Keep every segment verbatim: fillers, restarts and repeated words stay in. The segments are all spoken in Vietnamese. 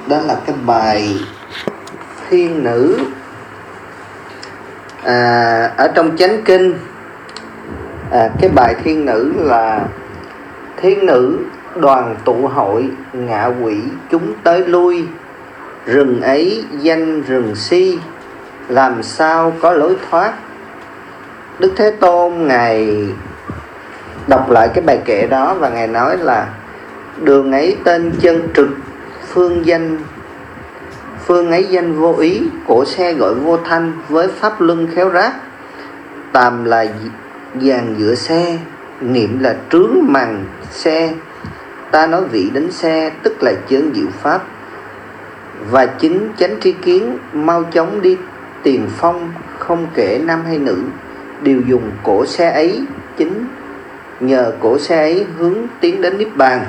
đó là cái bài Thiên Nữ. À, ở trong Chánh Kinh, à, cái bài Thiên Nữ là: thiên nữ đoàn tụ hội, ngạ quỷ chúng tới lui, rừng ấy danh rừng si, làm sao có lối thoát. Đức Thế Tôn Ngài đọc lại cái bài kệ đó và Ngài nói là: đường ấy tên chân trực, phương danh phương ấy danh vô ý, cổ xe gọi vô thanh, với pháp luân khéo ráp. Tàm là dàn dựa xe, niệm là trướng màn xe. Ta nói vị đánh xe, tức là chơn diệu pháp. Và chính chánh tri kiến, mau chóng đi tiền phong, không kể nam hay nữ, đều dùng cổ xe ấy. Chính nhờ cổ xe ấy hướng tiến đến Niết Bàn.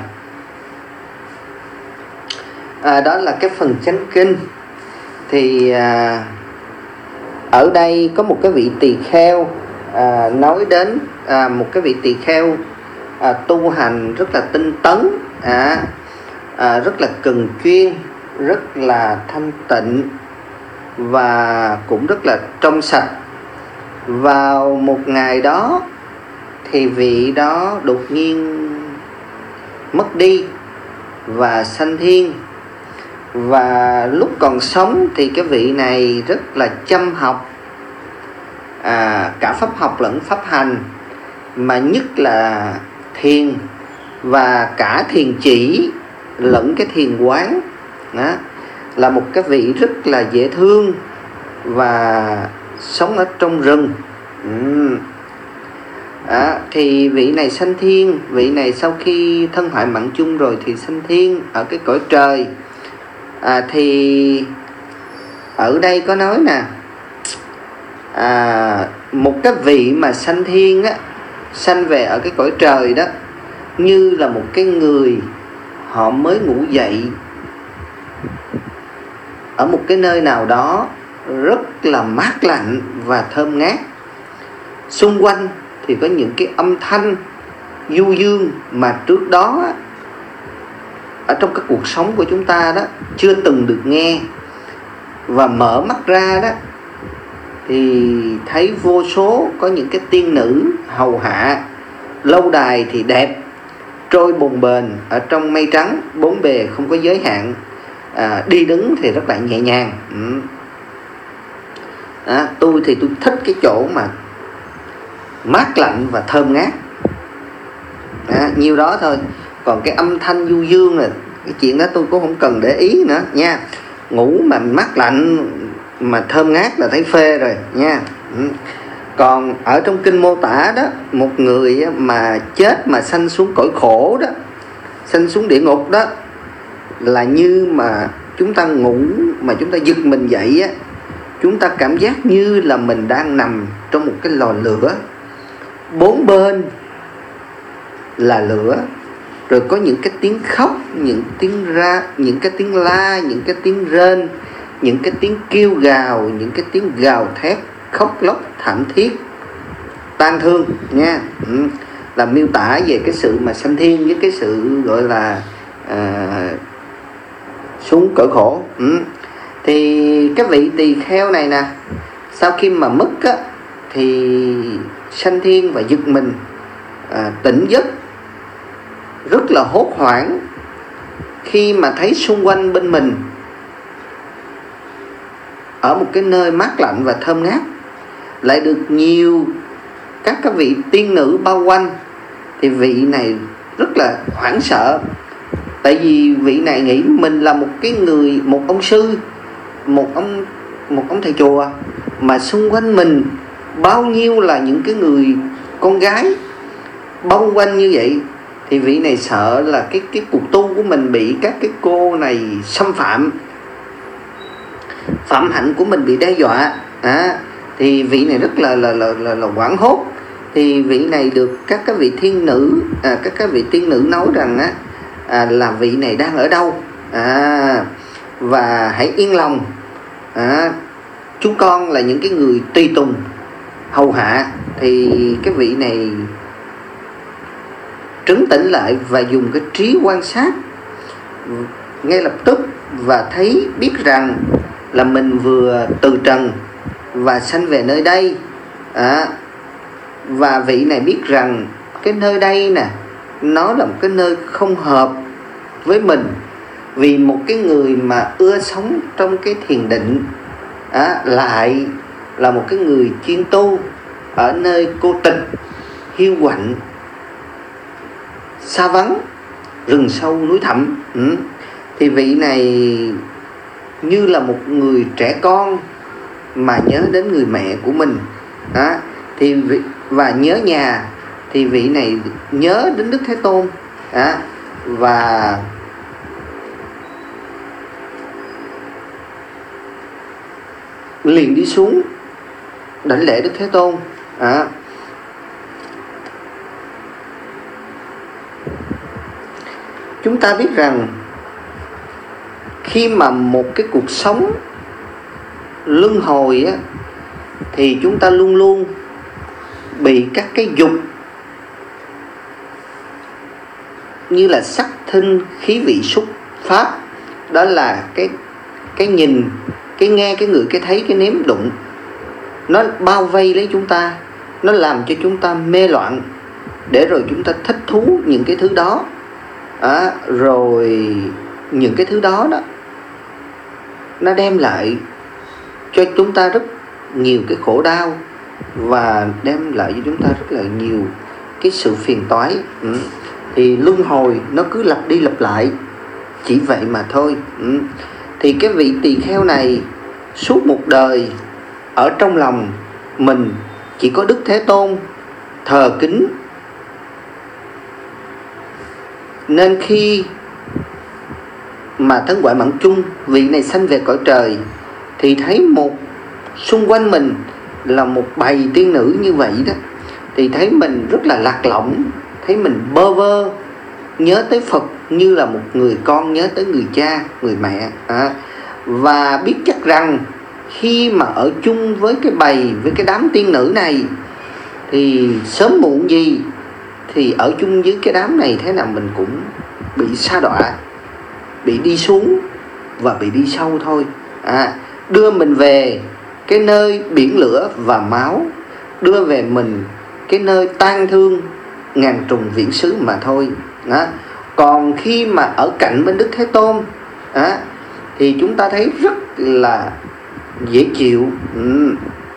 À, đó là cái phần Chánh Kinh. Thì à, ở đây có một cái vị tỳ kheo à, nói đến à, một cái vị tỳ kheo à, tu hành rất là tinh tấn, à, à, rất là cần chuyên, rất là thanh tịnh và cũng rất là trong sạch. Vào một ngày đó thì vị đó đột nhiên mất đi và sanh thiên. Và lúc còn sống thì cái vị này rất là chăm học, à, cả pháp học lẫn pháp hành, mà nhất là thiền, và cả thiền chỉ lẫn cái thiền quán. Đó là một cái vị rất là dễ thương và sống ở trong rừng. ừ. à, Thì vị này sanh thiên. Vị này sau khi thân hoại mạng chung rồi thì sanh thiên ở cái cõi trời. À, thì ở đây có nói nè, à, một cái vị mà sanh thiên á, sanh về ở cái cõi trời đó, như là một cái người họ mới ngủ dậy ở một cái nơi nào đó rất là mát lạnh và thơm ngát. Xung quanh thì có những cái âm thanh du dương mà trước đó á, ở trong cái cuộc sống của chúng ta đó chưa từng được nghe. Và mở mắt ra đó thì thấy vô số có những cái tiên nữ hầu hạ, lâu đài thì đẹp, trôi bồng bềnh ở trong mây trắng, bốn bề không có giới hạn, à, đi đứng thì rất là nhẹ nhàng. ừ. à, Tôi thì tôi thích cái chỗ mà mát lạnh và thơm ngát, à, nhiêu đó thôi. Còn cái âm thanh du dương là cái chuyện đó tôi cũng không cần để ý nữa nha. Ngủ mà mát lạnh mà thơm ngát là thấy phê rồi nha. ừ. Còn ở trong kinh mô tả đó, một người mà chết mà sanh xuống cõi khổ đó, sanh xuống địa ngục đó, là như mà chúng ta ngủ mà chúng ta giật mình dậy á, chúng ta cảm giác như là mình đang nằm trong một cái lò lửa, bốn bên là lửa, rồi có những cái tiếng khóc, những tiếng ra, những cái tiếng la, những cái tiếng rên, những cái tiếng kêu gào, những cái tiếng gào thét, khóc lóc thảm thiết, tang thương nha. ừ. Là miêu tả về cái sự mà sanh thiên với cái sự gọi là à, xuống cõi khổ. ừ. Thì cái vị tỳ kheo này nè, sau khi mà mất á, thì sanh thiên và giật mình, à, tỉnh giấc, rất là hốt hoảng khi mà thấy xung quanh bên mình ở một cái nơi mát lạnh và thơm ngát lại được nhiều các cái vị tiên nữ bao quanh. Thì vị này rất là hoảng sợ, tại vì vị này nghĩ mình là một cái người, một ông sư, một ông một ông thầy chùa, mà xung quanh mình bao nhiêu là những cái người con gái bao quanh như vậy. Thì vị này sợ là cái cái cuộc tu của mình bị các cái cô này xâm phạm, phạm hạnh của mình bị đe dọa. à, Thì vị này rất là là là là, là hoảng hốt. Thì vị này được các cái vị thiên nữ, à, các cái vị tiên nữ nói rằng á, à, là vị này đang ở đâu, à, và hãy yên lòng, à, chúng con là những cái người tùy tùng hầu hạ. Thì cái vị này trấn tĩnh lại và dùng cái trí quan sát, ngay lập tức và thấy biết rằng là mình vừa từ trần và sanh về nơi đây. à, Và vị này biết rằng cái nơi đây nè, nó là một cái nơi không hợp với mình. Vì một cái người mà ưa sống trong cái thiền định à, lại là một cái người chuyên tu ở nơi cô tịch, hiu quạnh, xa vắng, rừng sâu núi thẳm. ừ. Thì vị này như là một người trẻ con mà nhớ đến người mẹ của mình. à, thì vị, và nhớ nhà, thì vị này nhớ đến Đức Thế Tôn. à, Và liền đi xuống đảnh lễ Đức Thế Tôn. à, Chúng ta biết rằng khi mà một cái cuộc sống luân hồi á, thì chúng ta luôn luôn bị các cái dục như là sắc thinh khí vị xúc pháp, đó là cái cái nhìn, cái nghe, cái ngửi, cái thấy, cái nếm đụng, nó bao vây lấy chúng ta, nó làm cho chúng ta mê loạn, để rồi chúng ta thích thú những cái thứ đó. à, Rồi những cái thứ đó đó nó đem lại cho chúng ta rất nhiều cái khổ đau, và đem lại cho chúng ta rất là nhiều cái sự phiền toái. ừ. Thì luân hồi nó cứ lặp đi lặp lại, chỉ vậy mà thôi. ừ. Thì cái vị tỳ kheo này suốt một đời ở trong lòng mình chỉ có Đức Thế Tôn thờ kính, nên khi mà Thân Ngoại Mạng Chung vị này sanh về cõi trời, thì thấy một xung quanh mình là một bầy tiên nữ như vậy đó, thì thấy mình rất là lạc lõng, thấy mình bơ vơ, nhớ tới Phật như là một người con nhớ tới người cha, người mẹ. à, Và biết chắc rằng khi mà ở chung với cái bầy, với cái đám tiên nữ này, thì sớm muộn gì thì ở chung với cái đám này thế nào mình cũng bị sa đọa, bị đi xuống và bị đi sâu thôi. à, Đưa mình về cái nơi biển lửa và máu, đưa về mình cái nơi tang thương ngàn trùng viễn xứ mà thôi. à, Còn khi mà ở cạnh bên Đức Thế Tôn à, thì chúng ta thấy rất là dễ chịu. ừ.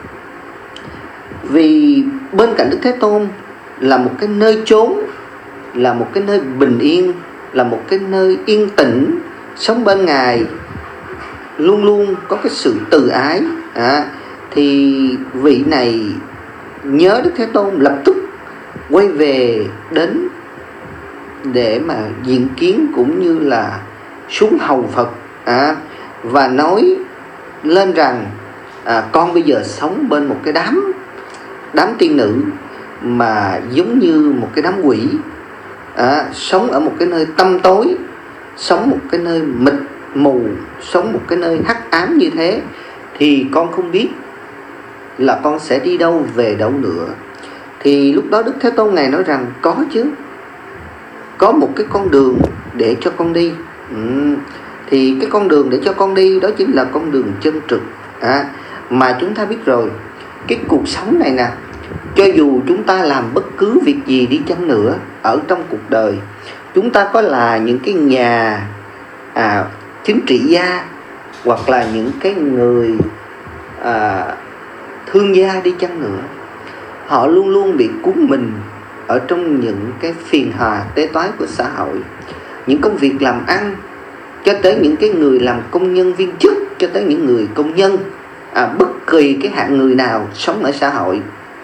Vì bên cạnh Đức Thế Tôn là một cái nơi chốn, là một cái nơi bình yên, là một cái nơi yên tĩnh, sống bên Ngài luôn luôn có cái sự từ ái. à, Thì vị này nhớ Đức Thế Tôn, lập tức quay về đến để mà diện kiến cũng như là xuống hầu Phật. à, Và nói lên rằng à, con bây giờ sống bên một cái đám đám tiên nữ mà giống như một cái đám quỷ, à, sống ở một cái nơi tăm tối, sống một cái nơi mịt mù, sống một cái nơi hắc ám như thế, thì con không biết là con sẽ đi đâu về đâu nữa. Thì lúc đó Đức Thế Tôn Ngài nói rằng có chứ, có một cái con đường để cho con đi. ừ. Thì cái con đường để cho con đi đó chính là con đường chân trực. à, Mà chúng ta biết rồi, cái cuộc sống này nè, cho dù chúng ta làm bất cứ việc gì đi chăng nữa ở trong cuộc đời, chúng ta có là những cái nhà à, chính trị gia, hoặc là những cái người à, thương gia đi chăng nữa, họ luôn luôn bị cuốn mình ở trong những cái phiền hà tế toái của xã hội, những công việc làm ăn, cho tới những cái người làm công nhân viên chức, cho tới những người công nhân, à, bất kỳ cái hạng người nào sống ở xã hội.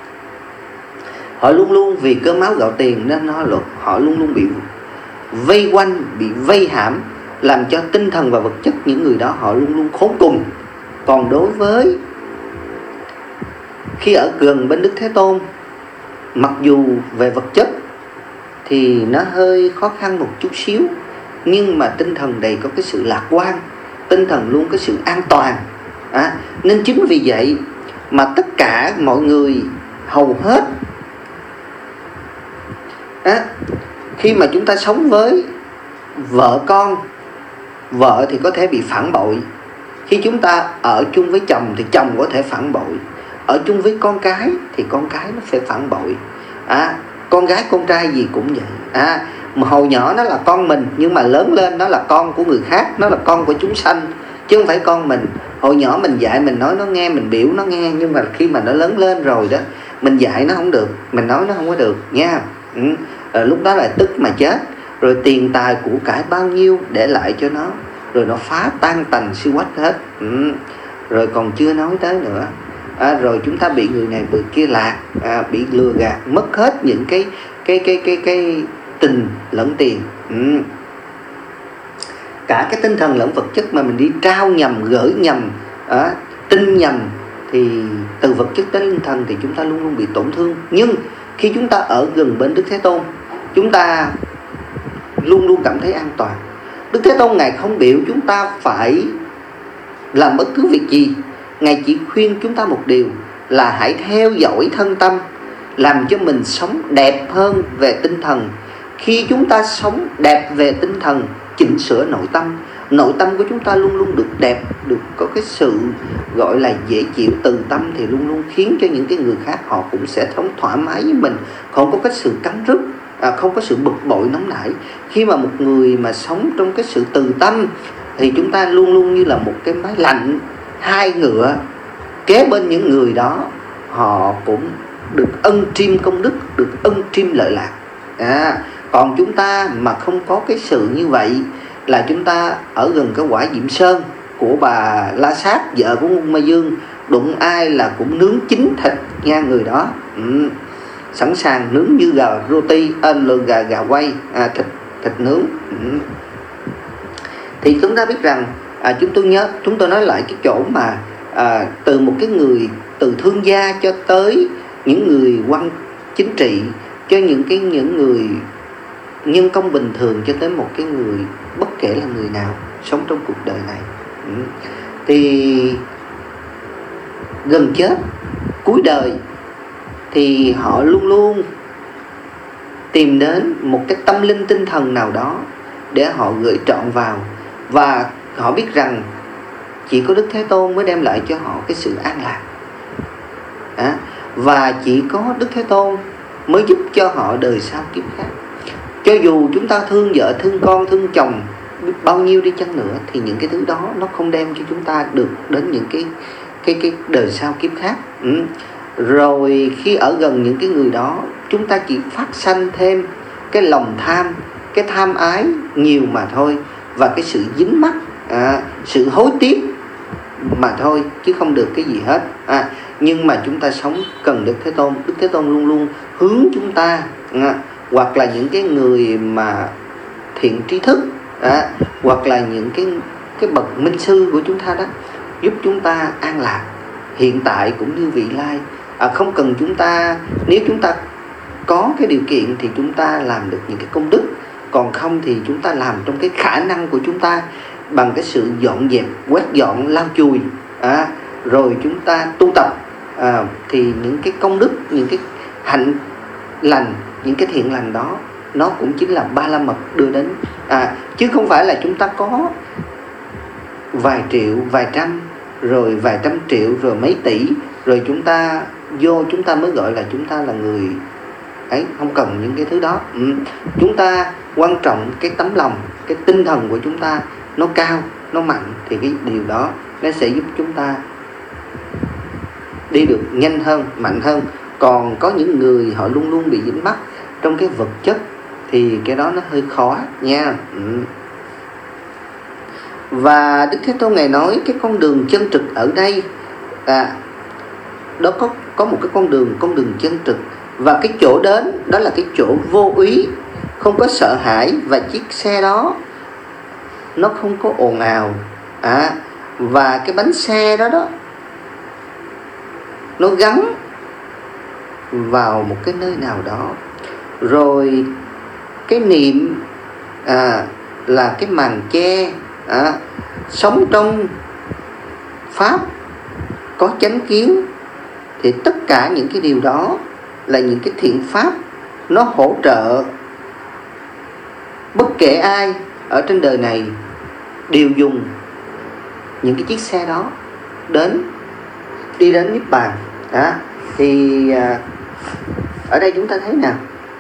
Họ luôn luôn vì cơm áo gạo tiền nên họ, họ luôn luôn bị vây quanh, bị vây hãm, làm cho tinh thần và vật chất những người đó họ luôn luôn khốn cùng. Còn đối với khi ở gần bên Đức Thế Tôn, mặc dù về vật chất thì nó hơi khó khăn một chút xíu, nhưng mà tinh thần đầy có cái sự lạc quan, tinh thần luôn có sự an toàn. à, Nên chính vì vậy mà tất cả mọi người hầu hết à, khi mà chúng ta sống với vợ con vợ thì có thể bị phản bội. Khi chúng ta ở chung với chồng thì chồng có thể phản bội. Ở chung với con cái thì con cái nó sẽ phản bội. à, Con gái con trai gì cũng vậy. à, mà hồi nhỏ nó là con mình, nhưng mà lớn lên nó là con của người khác, nó là con của chúng sanh, chứ không phải con mình. Hồi nhỏ mình dạy, mình nói nó nghe, mình biểu nó nghe, nhưng mà khi mà nó lớn lên rồi đó, mình dạy nó không được, mình nói nó không có được nha. ừ. Rồi lúc đó là tức mà chết. Rồi tiền tài của cải bao nhiêu để lại cho nó, rồi nó phá tan tành siêu quách hết. ừ. Rồi còn chưa nói tới nữa, à, rồi chúng ta bị người này người kia lạc, à, bị lừa gạt, mất hết những cái cái cái cái cái tình lẫn tiền. ừ. Cả cái tinh thần lẫn vật chất mà mình đi trao nhầm, gửi nhầm, à, tin nhầm, thì từ vật chất đến tinh thần thì chúng ta luôn luôn bị tổn thương. Nhưng khi chúng ta ở gần bên Đức Thế Tôn, chúng ta luôn luôn cảm thấy an toàn. Đức Thế Tôn Ngài không biểu chúng ta phải làm bất cứ việc gì. Ngài chỉ khuyên chúng ta một điều là hãy theo dõi thân tâm, làm cho mình sống đẹp hơn về tinh thần. Khi chúng ta sống đẹp về tinh thần, chỉnh sửa nội tâm, nội tâm của chúng ta luôn luôn được đẹp, được có cái sự gọi là dễ chịu, từ tâm, thì luôn luôn khiến cho những cái người khác họ cũng sẽ sống thoải mái với mình, không có cái sự cắn rứt, à, không có sự bực bội nóng nảy. Khi mà một người mà sống trong cái sự từ tâm thì chúng ta luôn luôn như là một cái máy lạnh hai ngựa, kế bên những người đó họ cũng được ân triêm công đức, được ân triêm lợi lạc. à, Còn chúng ta mà không có cái sự như vậy, là chúng ta ở gần cái quả Diệm Sơn của bà La Sát, vợ của Ung Ma Dương, đụng ai là cũng nướng chín thịt nha người đó. ừ. Sẵn sàng nướng như gà roti, à, gà gà quay, à, thịt thịt nướng. ừ. Thì chúng ta biết rằng, à, chúng tôi nhớ chúng tôi nói lại cái chỗ mà à, từ một cái người từ thương gia cho tới những người quan chính trị, cho những cái những người nhân công bình thường, cho tới một cái người bất kể là người nào sống trong cuộc đời này. ừ. Thì gần chết, cuối đời, thì họ luôn luôn tìm đến một cái tâm linh tinh thần nào đó để họ gửi trọn vào. Và họ biết rằng chỉ có Đức Thế Tôn mới đem lại cho họ cái sự an lạc. à, Và chỉ có Đức Thế Tôn mới giúp cho họ đời sau kiếp khác. Cho dù chúng ta thương vợ, thương con, thương chồng bao nhiêu đi chăng nữa, thì những cái thứ đó nó không đem cho chúng ta được đến những cái cái cái đời sau kiếp khác. ừ. Rồi khi ở gần những cái người đó, chúng ta chỉ phát sanh thêm cái lòng tham, cái tham ái nhiều mà thôi, và cái sự dính mắc, à, sự hối tiếc mà thôi, chứ không được cái gì hết. à, Nhưng mà chúng ta sống cần Đức Thế Tôn. Đức Thế Tôn luôn luôn hướng chúng ta, à, hoặc là những cái người mà thiện trí thức, à, hoặc là những cái cái bậc minh sư của chúng ta đó, giúp chúng ta an lạc hiện tại cũng như vị lai. à, Không cần chúng ta, nếu chúng ta có cái điều kiện thì chúng ta làm được những cái công đức, còn không thì chúng ta làm trong cái khả năng của chúng ta, bằng cái sự dọn dẹp, quét dọn, lau chùi, à, rồi chúng ta tu tập, à, thì những cái công đức, những cái hạnh lành, những cái thiện lành đó, nó cũng chính là ba la mật đưa đến. à, Chứ không phải là chúng ta có vài triệu, vài trăm, rồi vài trăm triệu, rồi mấy tỷ, rồi chúng ta vô chúng ta mới gọi là chúng ta là người ấy. Không cần những cái thứ đó. ừ. Chúng ta quan trọng cái tấm lòng, cái tinh thần của chúng ta nó cao, nó mạnh, thì cái điều đó nó sẽ giúp chúng ta đi được nhanh hơn, mạnh hơn. Còn có những người họ luôn luôn bị dính mắc trong cái vật chất, thì cái đó nó hơi khó nha. ừ. Và Đức Thế Tôn Ngài nói cái con đường chân trực ở đây, à, đó có, có một cái con đường, con đường chân trực. Và cái chỗ đến đó là cái chỗ vô úy, không có sợ hãi, và chiếc xe đó nó không có ồn ào, à, và cái bánh xe đó đó nó gắn vào một cái nơi nào đó. Rồi cái niệm, à, là cái màn che, à, sống trong pháp có chánh kiến, thì tất cả những cái điều đó là những cái thiện pháp, nó hỗ trợ bất kể ai ở trên đời này đều dùng những cái chiếc xe đó đến đi đến Niết Bàn. Đó. Thì à, ở đây chúng ta thấy nè,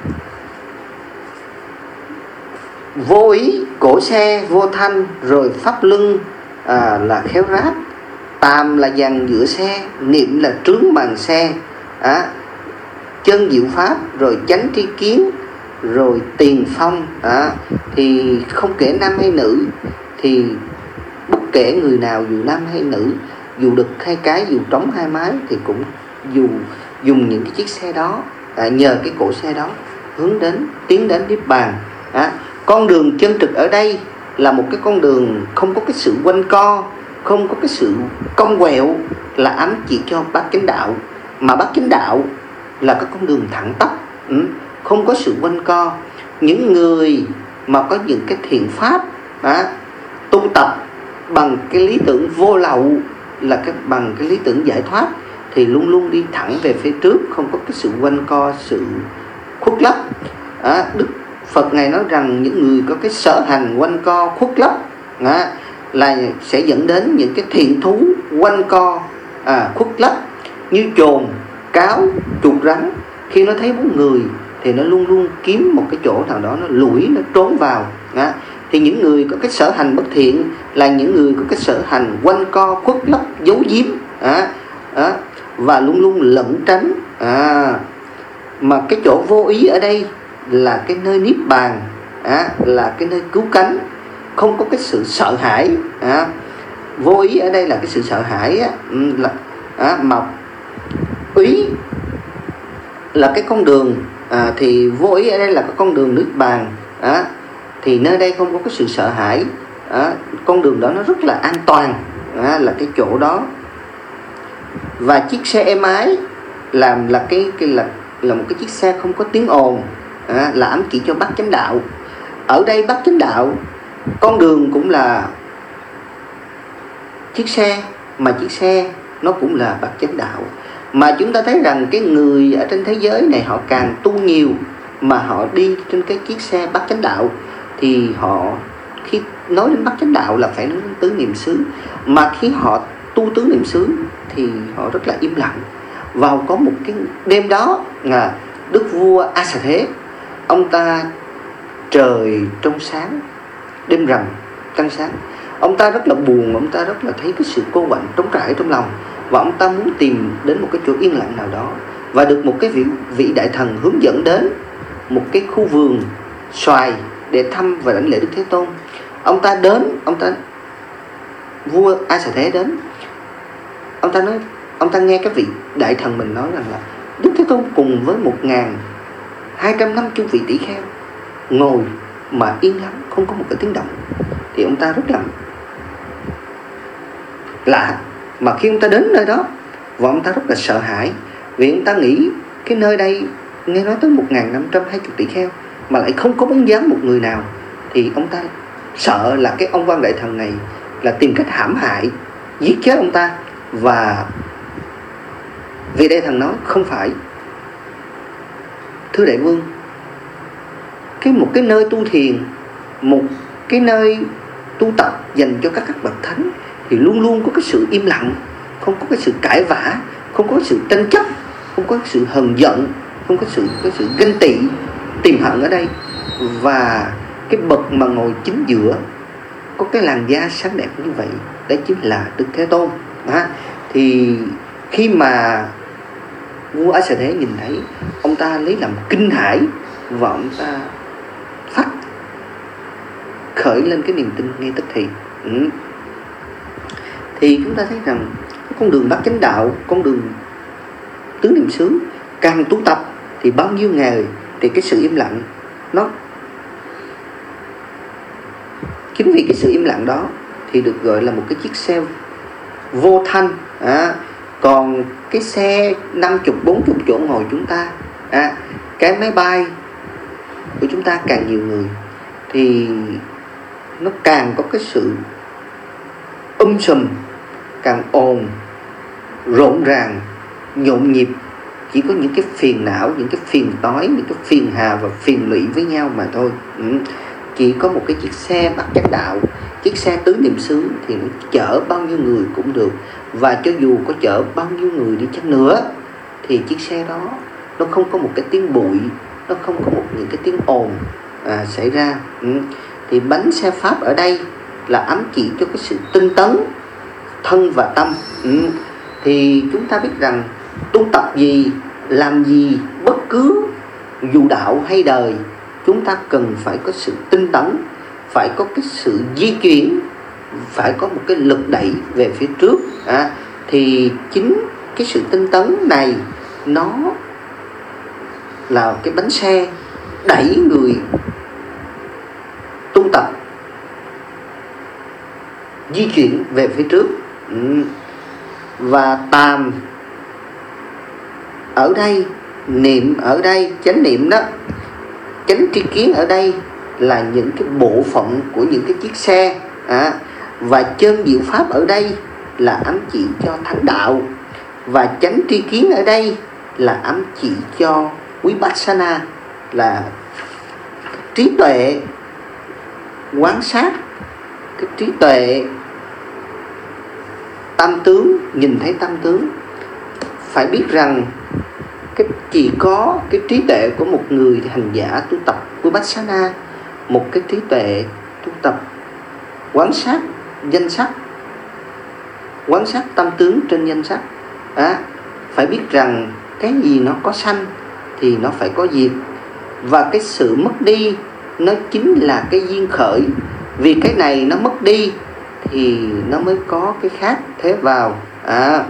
vô ý cổ xe vô thanh, rồi pháp lưng à, là khéo ráp, tàm là dàn giữa xe, niệm là trướng màn xe, à, chân diệu pháp, rồi chánh tri kiến, rồi tiền phong. À, thì không kể nam hay nữ, thì bất kể người nào dù nam hay nữ, dù đực hay cái, dù trống hai mái, thì cũng dù dùng những cái chiếc xe đó, à, nhờ cái cổ xe đó hướng đến tiến đến Niết Bàn. À, con đường chân trực ở đây là một cái con đường không có cái sự quanh co, không có cái sự cong quẹo, là ám chỉ cho bát chánh đạo. Mà bát chánh đạo là cái con đường thẳng tắp, ừ, không có sự quanh co. Những người mà có những cái thiện pháp, à, tu tập bằng cái lý tưởng vô lậu, là cái bằng cái lý tưởng giải thoát, thì luôn luôn đi thẳng về phía trước, không có cái sự quanh co, sự khuất lấp. À, Đức Phật Ngài nói rằng những người có cái sở hành quanh co khuất lấp, à, là sẽ dẫn đến những cái thiện thú quanh co, à, khuất lấp, như chồn, cáo, chuột rắn. Khi nó thấy bóng người thì nó luôn luôn kiếm một cái chỗ nào đó nó lủi, nó trốn vào. À, thì những người có cái sở hành bất thiện là những người có cái sở hành quanh co, khuất lấp, giấu giếm, à, à, và luôn luôn lẩn tránh. À, mà cái chỗ vô ý ở đây là cái nơi Niết Bàn, à, là cái nơi cứu cánh, không có cái sự sợ hãi. À, vô ý ở đây là cái sự sợ hãi á, là, à, mà ý là cái con đường, à, thì vô ý ở đây là cái con đường Niết Bàn. À, thì nơi đây không có cái sự sợ hãi. À, con đường đó nó rất là an toàn, à, là cái chỗ đó. Và chiếc xe êm ái làm là cái, cái là là một cái chiếc xe không có tiếng ồn, à, là ám chỉ cho bát chánh đạo. Ở đây bát chánh đạo, con đường cũng là chiếc xe, mà chiếc xe nó cũng là bát chánh đạo. Mà chúng ta thấy rằng cái người ở trên thế giới này họ càng tu nhiều, mà họ đi trên cái chiếc xe bát chánh đạo, thì họ khi nói đến bát chánh đạo là phải nói đến tứ niệm xứ. Mà khi họ tu tứ niệm xứ thì họ rất là im lặng. Vào có một cái đêm đó, à, Đức vua A Xà Thế, ông ta trời trong sáng, đêm rằm trăng sáng, ông ta rất là buồn, ông ta rất là thấy cái sự cô quạnh trống trải trong lòng, và ông ta muốn tìm đến một cái chỗ yên lặng nào đó, và được một cái vị, vị đại thần hướng dẫn đến một cái khu vườn xoài để thăm và đảnh lễ Đức Thế Tôn. Ông ta đến, ông ta vua A Xà Thế đến, ông ta nói, ông ta nghe cái vị đại thần mình nói rằng là Đức Thế Tôn cùng với một ngàn hai trăm năm mươi vị tỷ kheo ngồi mà yên lặng, không có một cái tiếng động. Thì ông ta rất là lạ. Mà khi ông ta đến nơi đó, và ông ta rất là sợ hãi, vì ông ta nghĩ cái nơi đây nghe nói tới một ngàn năm trăm hai mươi tỷ kheo mà lại không có bóng dáng một người nào. Thì ông ta sợ là cái ông quan đại thần này là tìm cách hãm hại, giết chết ông ta. Và vị đại thần nói không phải, thưa đại vương, cái một cái nơi tu thiền, một cái nơi tu tập dành cho các các bậc thánh thì luôn luôn có cái sự im lặng, không có cái sự cãi vã, không có sự tranh chấp, không có sự hờn giận, không có sự cái sự ganh tị, tìm hận ở đây. Và cái bậc mà ngồi chính giữa có cái làn da sáng đẹp như vậy, đấy chính là Đức Thế Tôn. À, thì khi mà vua A Xà Thế nhìn thấy, ông ta lấy làm kinh hãi, và ông ta phát khởi lên cái niềm tin ngay tức thì. Ừ. Thì chúng ta thấy rằng con đường bát chánh đạo, con đường tứ niệm xứ, càng tu tập thì bao nhiêu ngày thì cái sự im lặng nó, chính vì cái sự im lặng đó thì được gọi là một cái chiếc xe vô thanh. À, còn cái xe năm mươi, bốn mươi chỗ ngồi chúng ta, à, cái máy bay của chúng ta càng nhiều người thì nó càng có cái sự um sùm, càng ồn, rộn ràng, nhộn nhịp, chỉ có những cái phiền não, những cái phiền toái, những cái phiền hà và phiền lụy với nhau mà thôi. Ừ. chỉ có một cái chiếc xe bát chánh đạo, chiếc xe tứ niệm xứ thì nó chở bao nhiêu người cũng được. Và cho dù có chở bao nhiêu người đi chăng nữa thì chiếc xe đó nó không có một cái tiếng bụi, nó không có một những cái tiếng ồn à, xảy ra. ừ. Thì bánh xe pháp ở đây là ám chỉ cho cái sự tinh tấn thân và tâm. ừ. Thì chúng ta biết rằng tu tập gì, làm gì, bất cứ dù đạo hay đời, chúng ta cần phải có sự tinh tấn, phải có cái sự di chuyển, phải có một cái lực đẩy về phía trước. à, Thì chính cái sự tinh tấn này nó là cái bánh xe đẩy người tu tập di chuyển về phía trước. ừ. Và tàm ở đây, niệm ở đây, chánh niệm đó, chánh tri kiến ở đây là những cái bộ phận của những cái chiếc xe. à, Và chân diệu pháp ở đây là ám chỉ cho thánh đạo. Và chánh tri kiến ở đây là ám chỉ cho Vipassana, là trí tuệ quan sát, cái trí tuệ tam tướng, nhìn thấy tam tướng. Phải biết rằng cái chỉ có cái trí tuệ của một người hành giả tu tập Vipassana, một cái trí tuệ tu tập quan sát danh sắc, quan sát tam tướng trên danh sắc. à, Phải biết rằng cái gì nó có sanh thì nó phải có diệt, và cái sự mất đi nó chính là cái duyên khởi. Vì cái này nó mất đi thì nó mới có cái khác thế vào. à,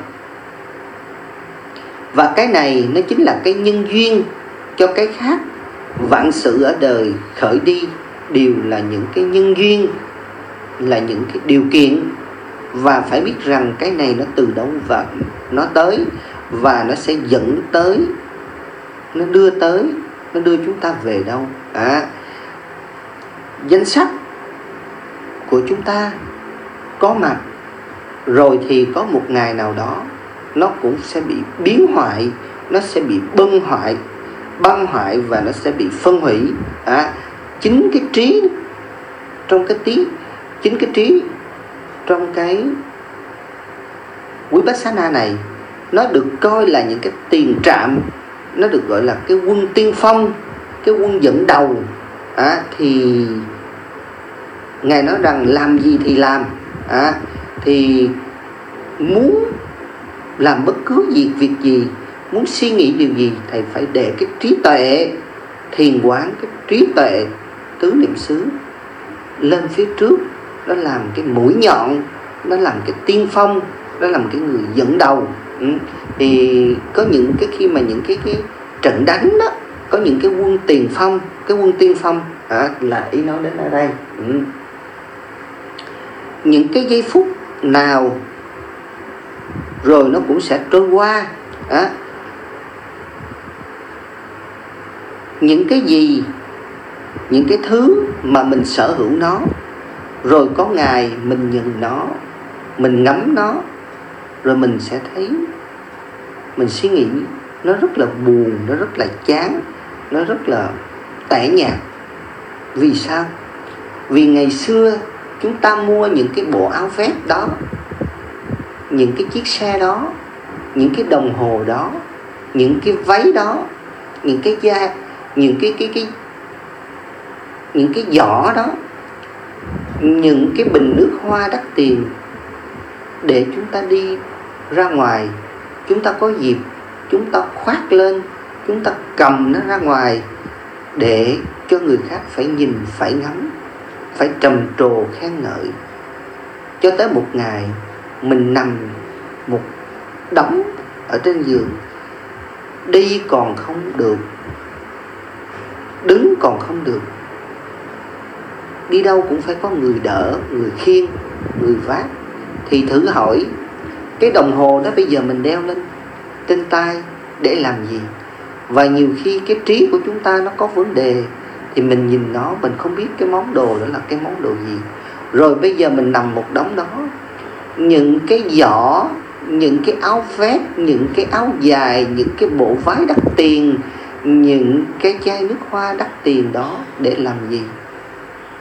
Và cái này nó chính là cái nhân duyên cho cái khác. Vạn sự ở đời khởi đi đều là những cái nhân duyên, là những cái điều kiện. Và phải biết rằng cái này nó từ đâu và nó tới, và nó sẽ dẫn tới, nó đưa tới, nó đưa chúng ta về đâu. à, Danh sắc của chúng ta có mặt rồi thì có một ngày nào đó nó cũng sẽ bị biến hoại, nó sẽ bị băng hoại, băng hoại và nó sẽ bị phân hủy. à, Chính cái trí trong cái tí, chính cái trí trong cái Vipassana này, nó được coi là những cái tiền trạm, nó được gọi là cái quân tiên phong, cái quân dẫn đầu. à, Thì Ngài nói rằng làm gì thì làm. à, Thì muốn làm bất cứ việc việc gì, muốn suy nghĩ điều gì, thầy phải để cái trí tuệ thiền quán, cái trí tuệ tứ niệm xứ lên phía trước. Nó làm cái mũi nhọn, nó làm cái tiên phong, nó làm cái người dẫn đầu. ừ. Thì có những cái khi mà những cái, cái trận đánh đó, có những cái quân tiền phong, cái quân tiên phong à, là ý nói đến ở đây. ừ. Những cái giây phút nào rồi nó cũng sẽ trôi qua. à, Những cái gì, những cái thứ mà mình sở hữu nó, rồi có ngày mình nhận nó, mình ngắm nó, rồi mình sẽ thấy, mình suy nghĩ nó rất là buồn, nó rất là chán, nó rất là tẻ nhạt. Vì sao? Vì ngày xưa chúng ta mua những cái bộ áo vest đó, những cái chiếc xe đó, những cái đồng hồ đó, những cái váy đó, những cái da, những cái cái cái những cái giỏ đó, những cái bình nước hoa đắt tiền, để chúng ta đi ra ngoài, chúng ta có dịp chúng ta khoác lên, chúng ta cầm nó ra ngoài để cho người khác phải nhìn, phải ngắm, phải trầm trồ khen ngợi. Cho tới một ngày mình nằm một đống ở trên giường, đi còn không được, đứng còn không được, đi đâu cũng phải có người đỡ, người khiêng, người vác. Thì thử hỏi, cái đồng hồ đó bây giờ mình đeo lên trên tay để làm gì? Và nhiều khi cái trí của chúng ta nó có vấn đề, thì mình nhìn nó, mình không biết cái món đồ đó là cái món đồ gì. Rồi bây giờ mình nằm một đống đó, những cái giỏ, những cái áo vest, những cái áo dài, những cái bộ váy đắt tiền, những cái chai nước hoa đắt tiền đó để làm gì?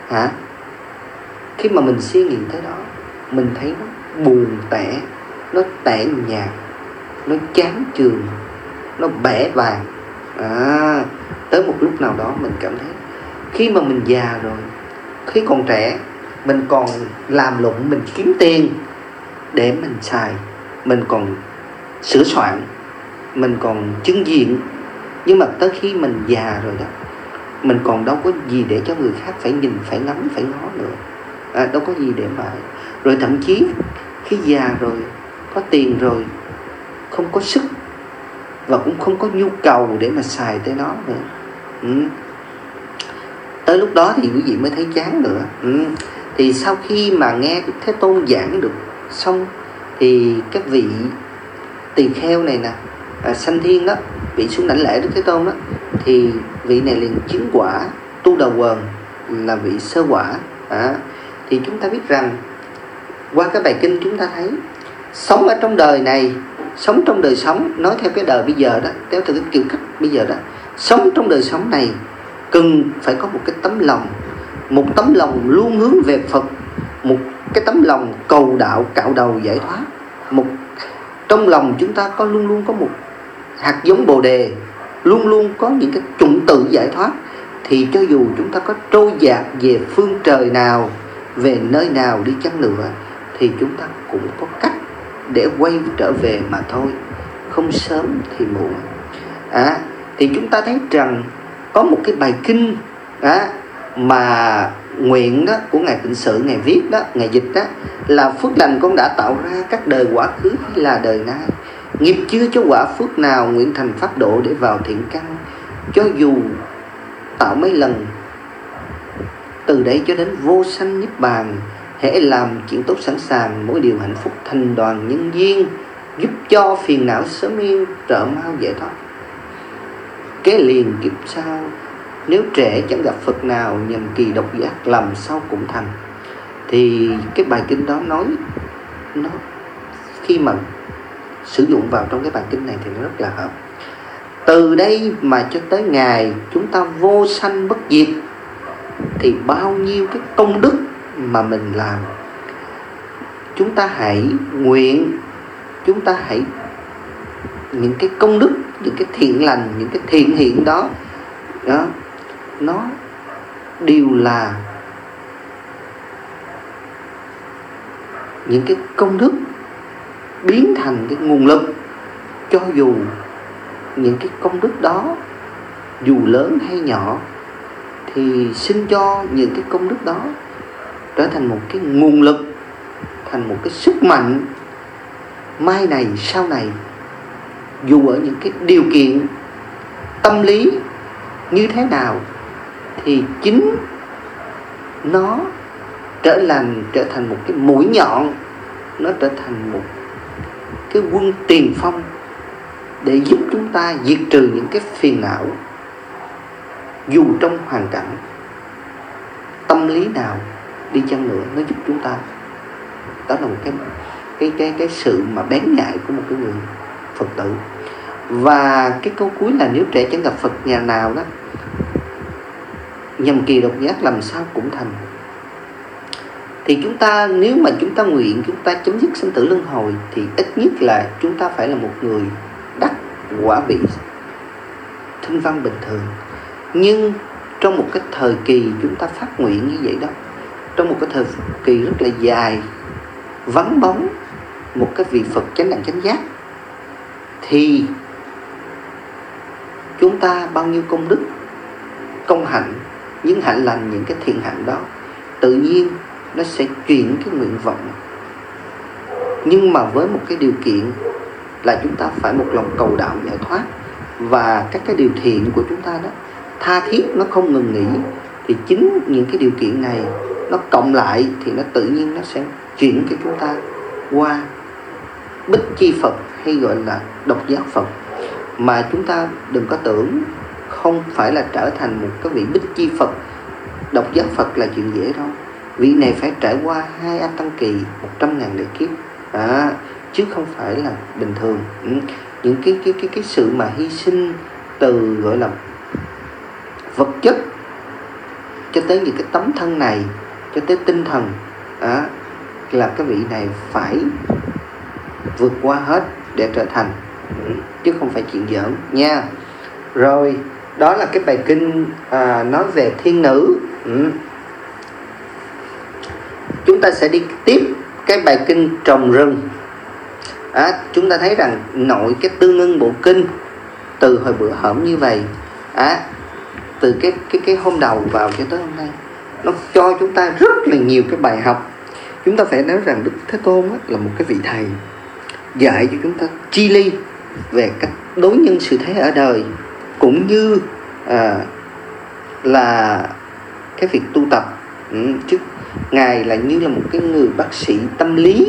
hả? Khi mà mình suy nghĩ tới đó, mình thấy nó buồn tẻ, nó tẻ nhạt, nó chán chường, nó bẽ bàng. À, tới một lúc nào đó mình cảm thấy khi mà mình già rồi, khi còn trẻ mình còn làm lụng, mình kiếm tiền để mình xài, mình còn sửa soạn, mình còn trưng diện. Nhưng mà tới khi mình già rồi đó, mình còn đâu có gì để cho người khác phải nhìn, phải ngắm, phải ngó nữa. À, đâu có gì để mà. Rồi thậm chí khi già rồi, có tiền rồi, không có sức và cũng không có nhu cầu để mà xài tới nó nữa. Ừ. Tới lúc đó thì quý vị mới thấy chán nữa. Ừ. Thì sau khi mà nghe Thế Tôn giảng được xong, thì các vị tỳ kheo này nè, à, sanh thiên đó, vị xuống đảnh lễ Đức Thế Tôn đó, thì vị này liền chứng quả Tu Đà Quần, là vị sơ quả. À, thì chúng ta biết rằng qua cái bài kinh chúng ta thấy sống ở trong đời này, sống trong đời sống, nói theo cái đời bây giờ đó, theo từ cái kiểu cách bây giờ đó, sống trong đời sống này cần phải có một cái tấm lòng, một tấm lòng luôn hướng về Phật, một cái tấm lòng cầu đạo cạo đầu giải thoát. Một trong lòng chúng ta có luôn luôn có một hạt giống Bồ Đề, luôn luôn có những cái chủng tử giải thoát. Thì cho dù chúng ta có trôi dạt về phương trời nào, về nơi nào đi chăng nữa, thì chúng ta cũng có cách để quay trở về mà thôi, không sớm thì muộn. À, thì chúng ta thấy rằng có một cái bài kinh à, mà nguyện đó của Ngài Tịnh Sự, Ngài viết đó, Ngài dịch đó, là phước lành con đã tạo ra các đời quá khứ hay là đời nay, nghiệp chưa cho quả phước nào, nguyện thành pháp độ để vào thiện căn. Cho dù tạo mấy lần, từ đây cho đến vô sanh niết bàn, hễ làm chuyện tốt sẵn sàng, mỗi điều hạnh phúc thành đoàn nhân duyên, giúp cho phiền não sớm yên, trợ mau giải thoát. Kế liền kiếp sau, nếu trẻ chẳng gặp Phật nào, nhầm kỳ độc giác làm sao cũng thành. Thì cái bài kinh đó nói, nó khi mà sử dụng vào trong cái bài kinh này thì nó rất là hợp. Từ đây mà cho tới ngày chúng ta vô sanh bất diệt, thì bao nhiêu cái công đức mà mình làm, chúng ta hãy nguyện, chúng ta hãy những cái công đức, những cái thiện lành, những cái thiện hiện đó, đó nó đều là những cái công đức biến thành cái nguồn lực. Cho dù những cái công đức đó dù lớn hay nhỏ, thì xin cho những cái công đức đó trở thành một cái nguồn lực, thành một cái sức mạnh mai này sau này, dù ở những cái điều kiện tâm lý như thế nào, thì chính nó trở thành trở thành một cái mũi nhọn, nó trở thành một cái quân tiền phong để giúp chúng ta diệt trừ những cái phiền não, dù trong hoàn cảnh tâm lý nào đi chăng nữa. Nó giúp chúng ta. Đó là một cái cái cái cái sự mà bén nhạy của một cái người Phật tử. Và cái câu cuối là nếu trẻ chẳng gặp Phật nhà nào đó, nhầm kỳ độc giác làm sao cũng thành. Thì chúng ta, nếu mà chúng ta nguyện chúng ta chấm dứt sinh tử luân hồi, thì ít nhất là chúng ta phải là một người đắc quả vị thinh văn bình thường. Nhưng trong một cái thời kỳ chúng ta phát nguyện như vậy đó, trong một cái thời kỳ rất là dài, vắng bóng một cái vị Phật chánh đẳng chánh giác, thì chúng ta bao nhiêu công đức, công hạnh, những hạnh lành, những cái thiện hạnh đó tự nhiên nó sẽ chuyển cái nguyện vọng. Nhưng mà với một cái điều kiện là chúng ta phải một lòng cầu đạo giải thoát, và các cái điều thiện của chúng ta đó tha thiết, nó không ngừng nghỉ. Thì chính những cái điều kiện này nó cộng lại thì nó tự nhiên nó sẽ chuyển cho chúng ta qua Bích Chi Phật, hay gọi là độc giác Phật. Mà chúng ta đừng có tưởng không phải là trở thành một cái vị Bích Chi Phật, độc giác Phật là chuyện dễ đâu. Vị này phải trải qua hai A Tăng Kỳ, một trăm ngàn đại kiếp, à, chứ không phải là bình thường. Ừ. Những cái, cái, cái, cái sự mà hy sinh từ gọi là vật chất cho tới những cái tấm thân này, cho tới tinh thần, à, là cái vị này phải vượt qua hết để trở thành, chứ không phải chuyện giỡn nha. Rồi đó là cái bài kinh à, nói về thiên nữ. ừ. Chúng ta sẽ đi tiếp cái bài kinh trồng rừng. à, Chúng ta thấy rằng nội cái Tương Ưng Bộ Kinh từ hồi bữa hổm như vậy, à, từ cái, cái, cái hôm đầu vào cho tới hôm nay, nó cho chúng ta rất là nhiều cái bài học. Chúng ta phải nói rằng Đức Thế Tôn á, là một cái vị thầy dạy cho chúng ta chi ly về cách đối nhân xử thế ở đời, cũng như à, là cái việc tu tập. ừ, chứ Ngài là như là một cái người bác sĩ tâm lý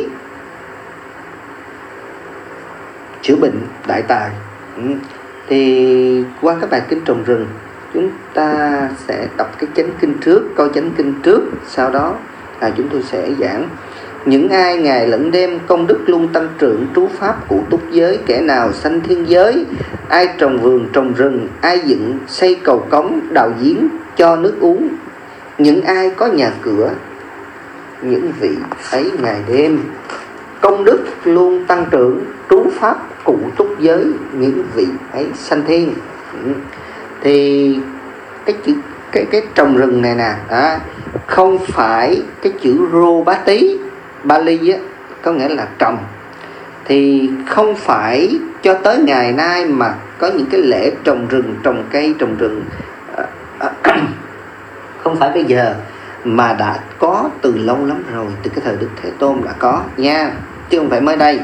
chữa bệnh đại tài. ừ. Thì qua các bài kinh trồng rừng, chúng ta sẽ đọc cái chánh kinh trước, câu chánh kinh trước, sau đó à, chúng tôi sẽ giảng. Những ai ngày lẫn đêm công đức luôn tăng trưởng, trú pháp cụ túc giới, kẻ nào sanh thiên giới, ai trồng vườn trồng rừng, ai dựng xây cầu cống, đào giếng cho nước uống, những ai có nhà cửa, những vị ấy ngày đêm công đức luôn tăng trưởng, trú pháp cụ túc giới, những vị ấy sanh thiên. ừ. Thì cái chữ cái cái trồng rừng này nè, à, không phải cái chữ rô bá tí Bali á, có nghĩa là trồng, thì không phải cho tới ngày nay mà có những cái lễ trồng rừng, trồng cây, trồng rừng, à, à, không phải bây giờ, mà đã có từ lâu lắm rồi, từ cái thời Đức Thế Tôn đã có nha, chứ không phải mới đây.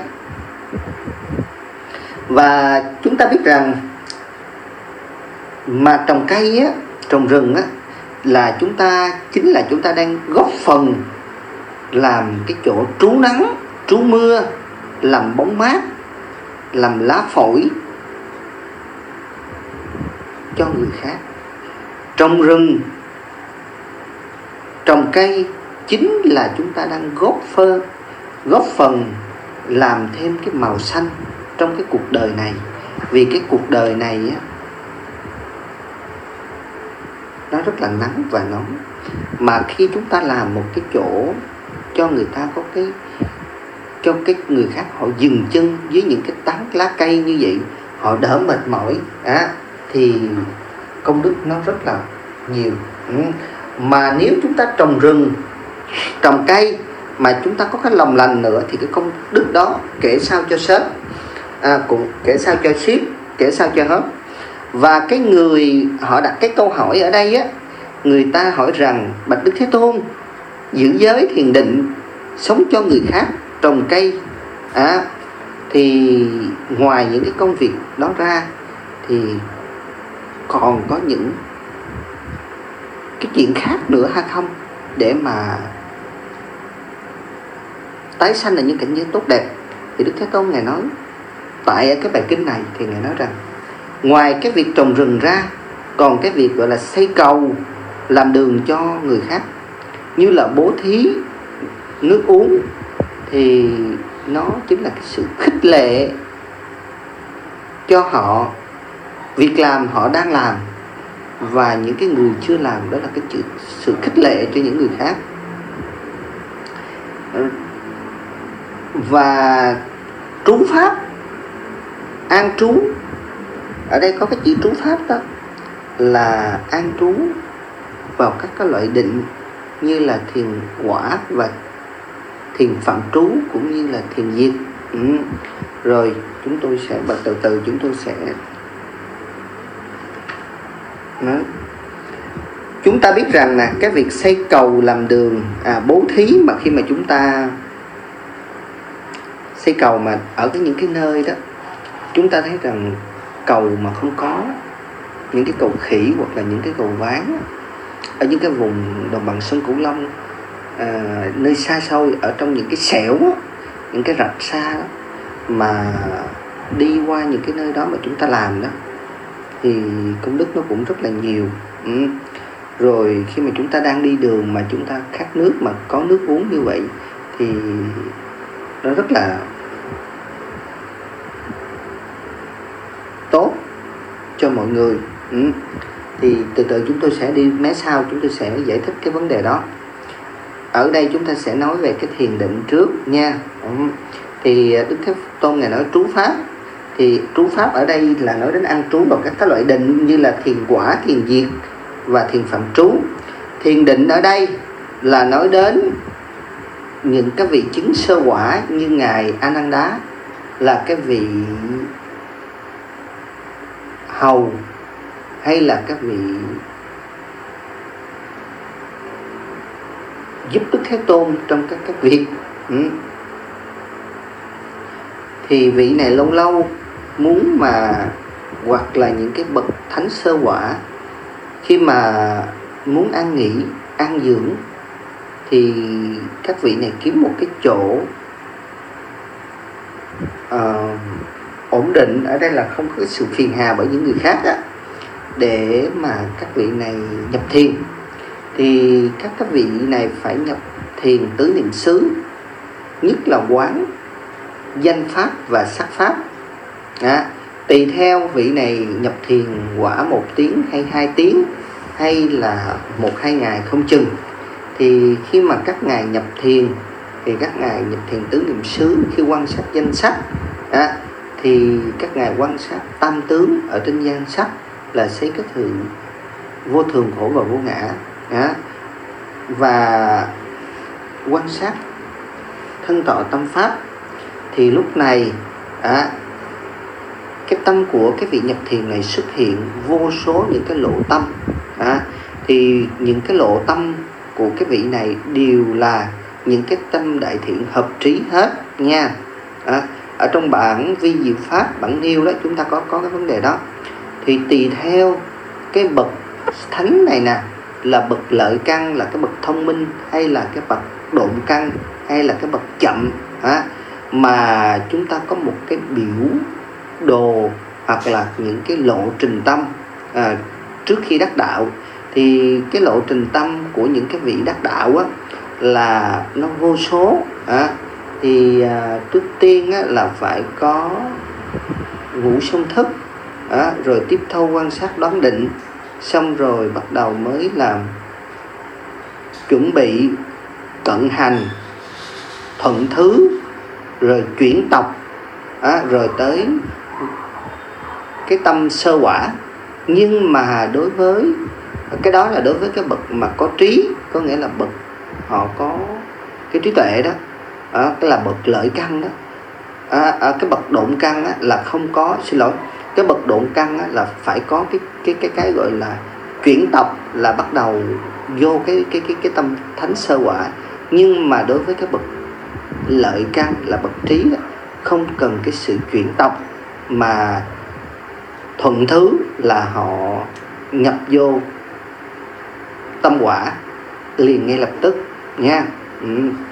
Và chúng ta biết rằng mà trồng cây á, trồng rừng á, là chúng ta chính là chúng ta đang góp phần làm cái chỗ trú nắng, trú mưa, làm bóng mát, làm lá phổi cho người khác. Trồng rừng, trồng cây chính là chúng ta đang góp phần góp phần làm thêm cái màu xanh trong cái cuộc đời này. Vì cái cuộc đời này á, nó rất là nắng và nóng, mà khi chúng ta làm một cái chỗ cho người ta có cái cho cái người khác họ dừng chân dưới những cái tán lá cây như vậy, họ đỡ mệt mỏi, à, thì công đức nó rất là nhiều. ừ. Mà nếu chúng ta trồng rừng, trồng cây mà chúng ta có cái lòng lành nữa, thì cái công đức đó kể sao cho sớm, à, cũng kể sao cho ship, kể sao cho hết. Và cái người họ đặt cái câu hỏi ở đây á, người ta hỏi rằng: bạch Đức Thế Tôn, giữ giới thiền định, sống cho người khác, trồng cây, à, thì ngoài những cái công việc đó ra thì còn có những cái chuyện khác nữa hay không, để mà tái sanh là những cảnh giới tốt đẹp? Thì Đức Thế Tôn Ngài nói tại ở cái bài kinh này, thì Ngài nói rằng ngoài cái việc trồng rừng ra, còn cái việc gọi là xây cầu, làm đường cho người khác, như là bố thí nước uống, thì nó chính là cái sự khích lệ cho họ việc làm họ đang làm, và những cái người chưa làm, đó là cái chữ, sự khích lệ cho những người khác. Và trú pháp, an trú, ở đây có cái chữ trú pháp đó, là an trú vào các cái loại định như là thiền quả và thiền phạm trú, cũng như là thiền diệt. ừ. Rồi chúng tôi sẽ và từ từ chúng tôi sẽ nói. Chúng ta biết rằng là cái việc xây cầu làm đường, à, bố thí, mà khi mà chúng ta xây cầu mà ở cái những cái nơi đó, chúng ta thấy rằng cầu mà không có những cái cầu khỉ hoặc là những cái cầu ván ở những cái vùng đồng bằng sông Cửu Long, à, nơi xa xôi, ở trong những cái xẻo, những cái rạch xa đó, mà đi qua những cái nơi đó mà chúng ta làm đó, thì công đức nó cũng rất là nhiều. ừ. Rồi khi mà chúng ta đang đi đường mà chúng ta khát nước mà có nước uống như vậy, thì nó rất là tốt cho mọi người. ừ. Thì từ từ chúng tôi sẽ đi mé sau, chúng tôi sẽ giải thích cái vấn đề đó. Ở đây chúng ta sẽ nói về cái thiền định trước nha. Thì Đức Thế Tôn Ngài nói trú pháp. Thì trú pháp ở đây là nói đến ăn trú vào các cái loại định như là thiền quả, thiền diệt và thiền phạm trú. Thiền định ở đây là nói đến những cái vị chứng sơ quả như Ngài A Nan Đá, là cái vị hầu hay là các vị giúp Đức Thế Tôn trong các các việc. ừ. Thì vị này lâu lâu muốn mà, hoặc là những cái bậc thánh sơ quả, khi mà muốn an nghỉ, an dưỡng, thì các vị này kiếm một cái chỗ uh, ổn định. Ở đây là không có sự phiền hà bởi những người khác á, để mà các vị này nhập thiền. Thì các các vị này phải nhập thiền tứ niệm xứ, nhất là quán danh pháp và sắc pháp. à, Tùy theo vị này nhập thiền quả một tiếng hay hai tiếng hay là một hai ngày không chừng. Thì khi mà các ngài nhập thiền, thì các ngài nhập thiền tứ niệm xứ, khi quan sát danh sắc à, thì các ngài quan sát tam tướng ở trên danh sắc là thấy cái sự vô thường, khổ và vô ngã à, và quan sát thân tọa tâm pháp. Thì lúc này à, cái tâm của cái vị nhập thiền này xuất hiện vô số những cái lộ tâm à, thì những cái lộ tâm của cái vị này đều là những cái tâm đại thiện hợp trí hết nha. à, Ở trong bản vi diệu pháp, bản nêu đó, chúng ta có có cái vấn đề đó. Thì tùy theo cái bậc thánh này nè, là bậc lợi căn, là cái bậc thông minh, hay là cái bậc độn căn, hay là cái bậc chậm à, mà chúng ta có một cái biểu đồ hoặc là những cái lộ trình tâm à, trước khi đắc đạo. Thì cái lộ trình tâm của những cái vị đắc đạo á, là nó vô số à, thì à, trước tiên á, là phải có ngũ song thức à, rồi tiếp thâu quan sát đoán định, xong rồi bắt đầu mới làm chuẩn bị cận hành, thuận thứ, rồi chuyển tộc à, rồi tới cái tâm sơ quả. Nhưng mà đối với cái đó là đối với cái bậc mà có trí, có nghĩa là bậc họ có cái trí tuệ đó à, cái là bậc lợi căn đó à, à, cái bậc độn căn á, là không có, xin lỗi, cái bậc độn căn á, là phải có cái cái cái cái gọi là chuyển tộc, là bắt đầu vô cái cái cái cái tâm thánh sơ quả. Nhưng mà đối với cái bậc lợi căn là bậc trí đó, không cần cái sự chuyển tộc, mà thuận thứ là họ nhập vô tâm quả liền ngay lập tức nha. ừ.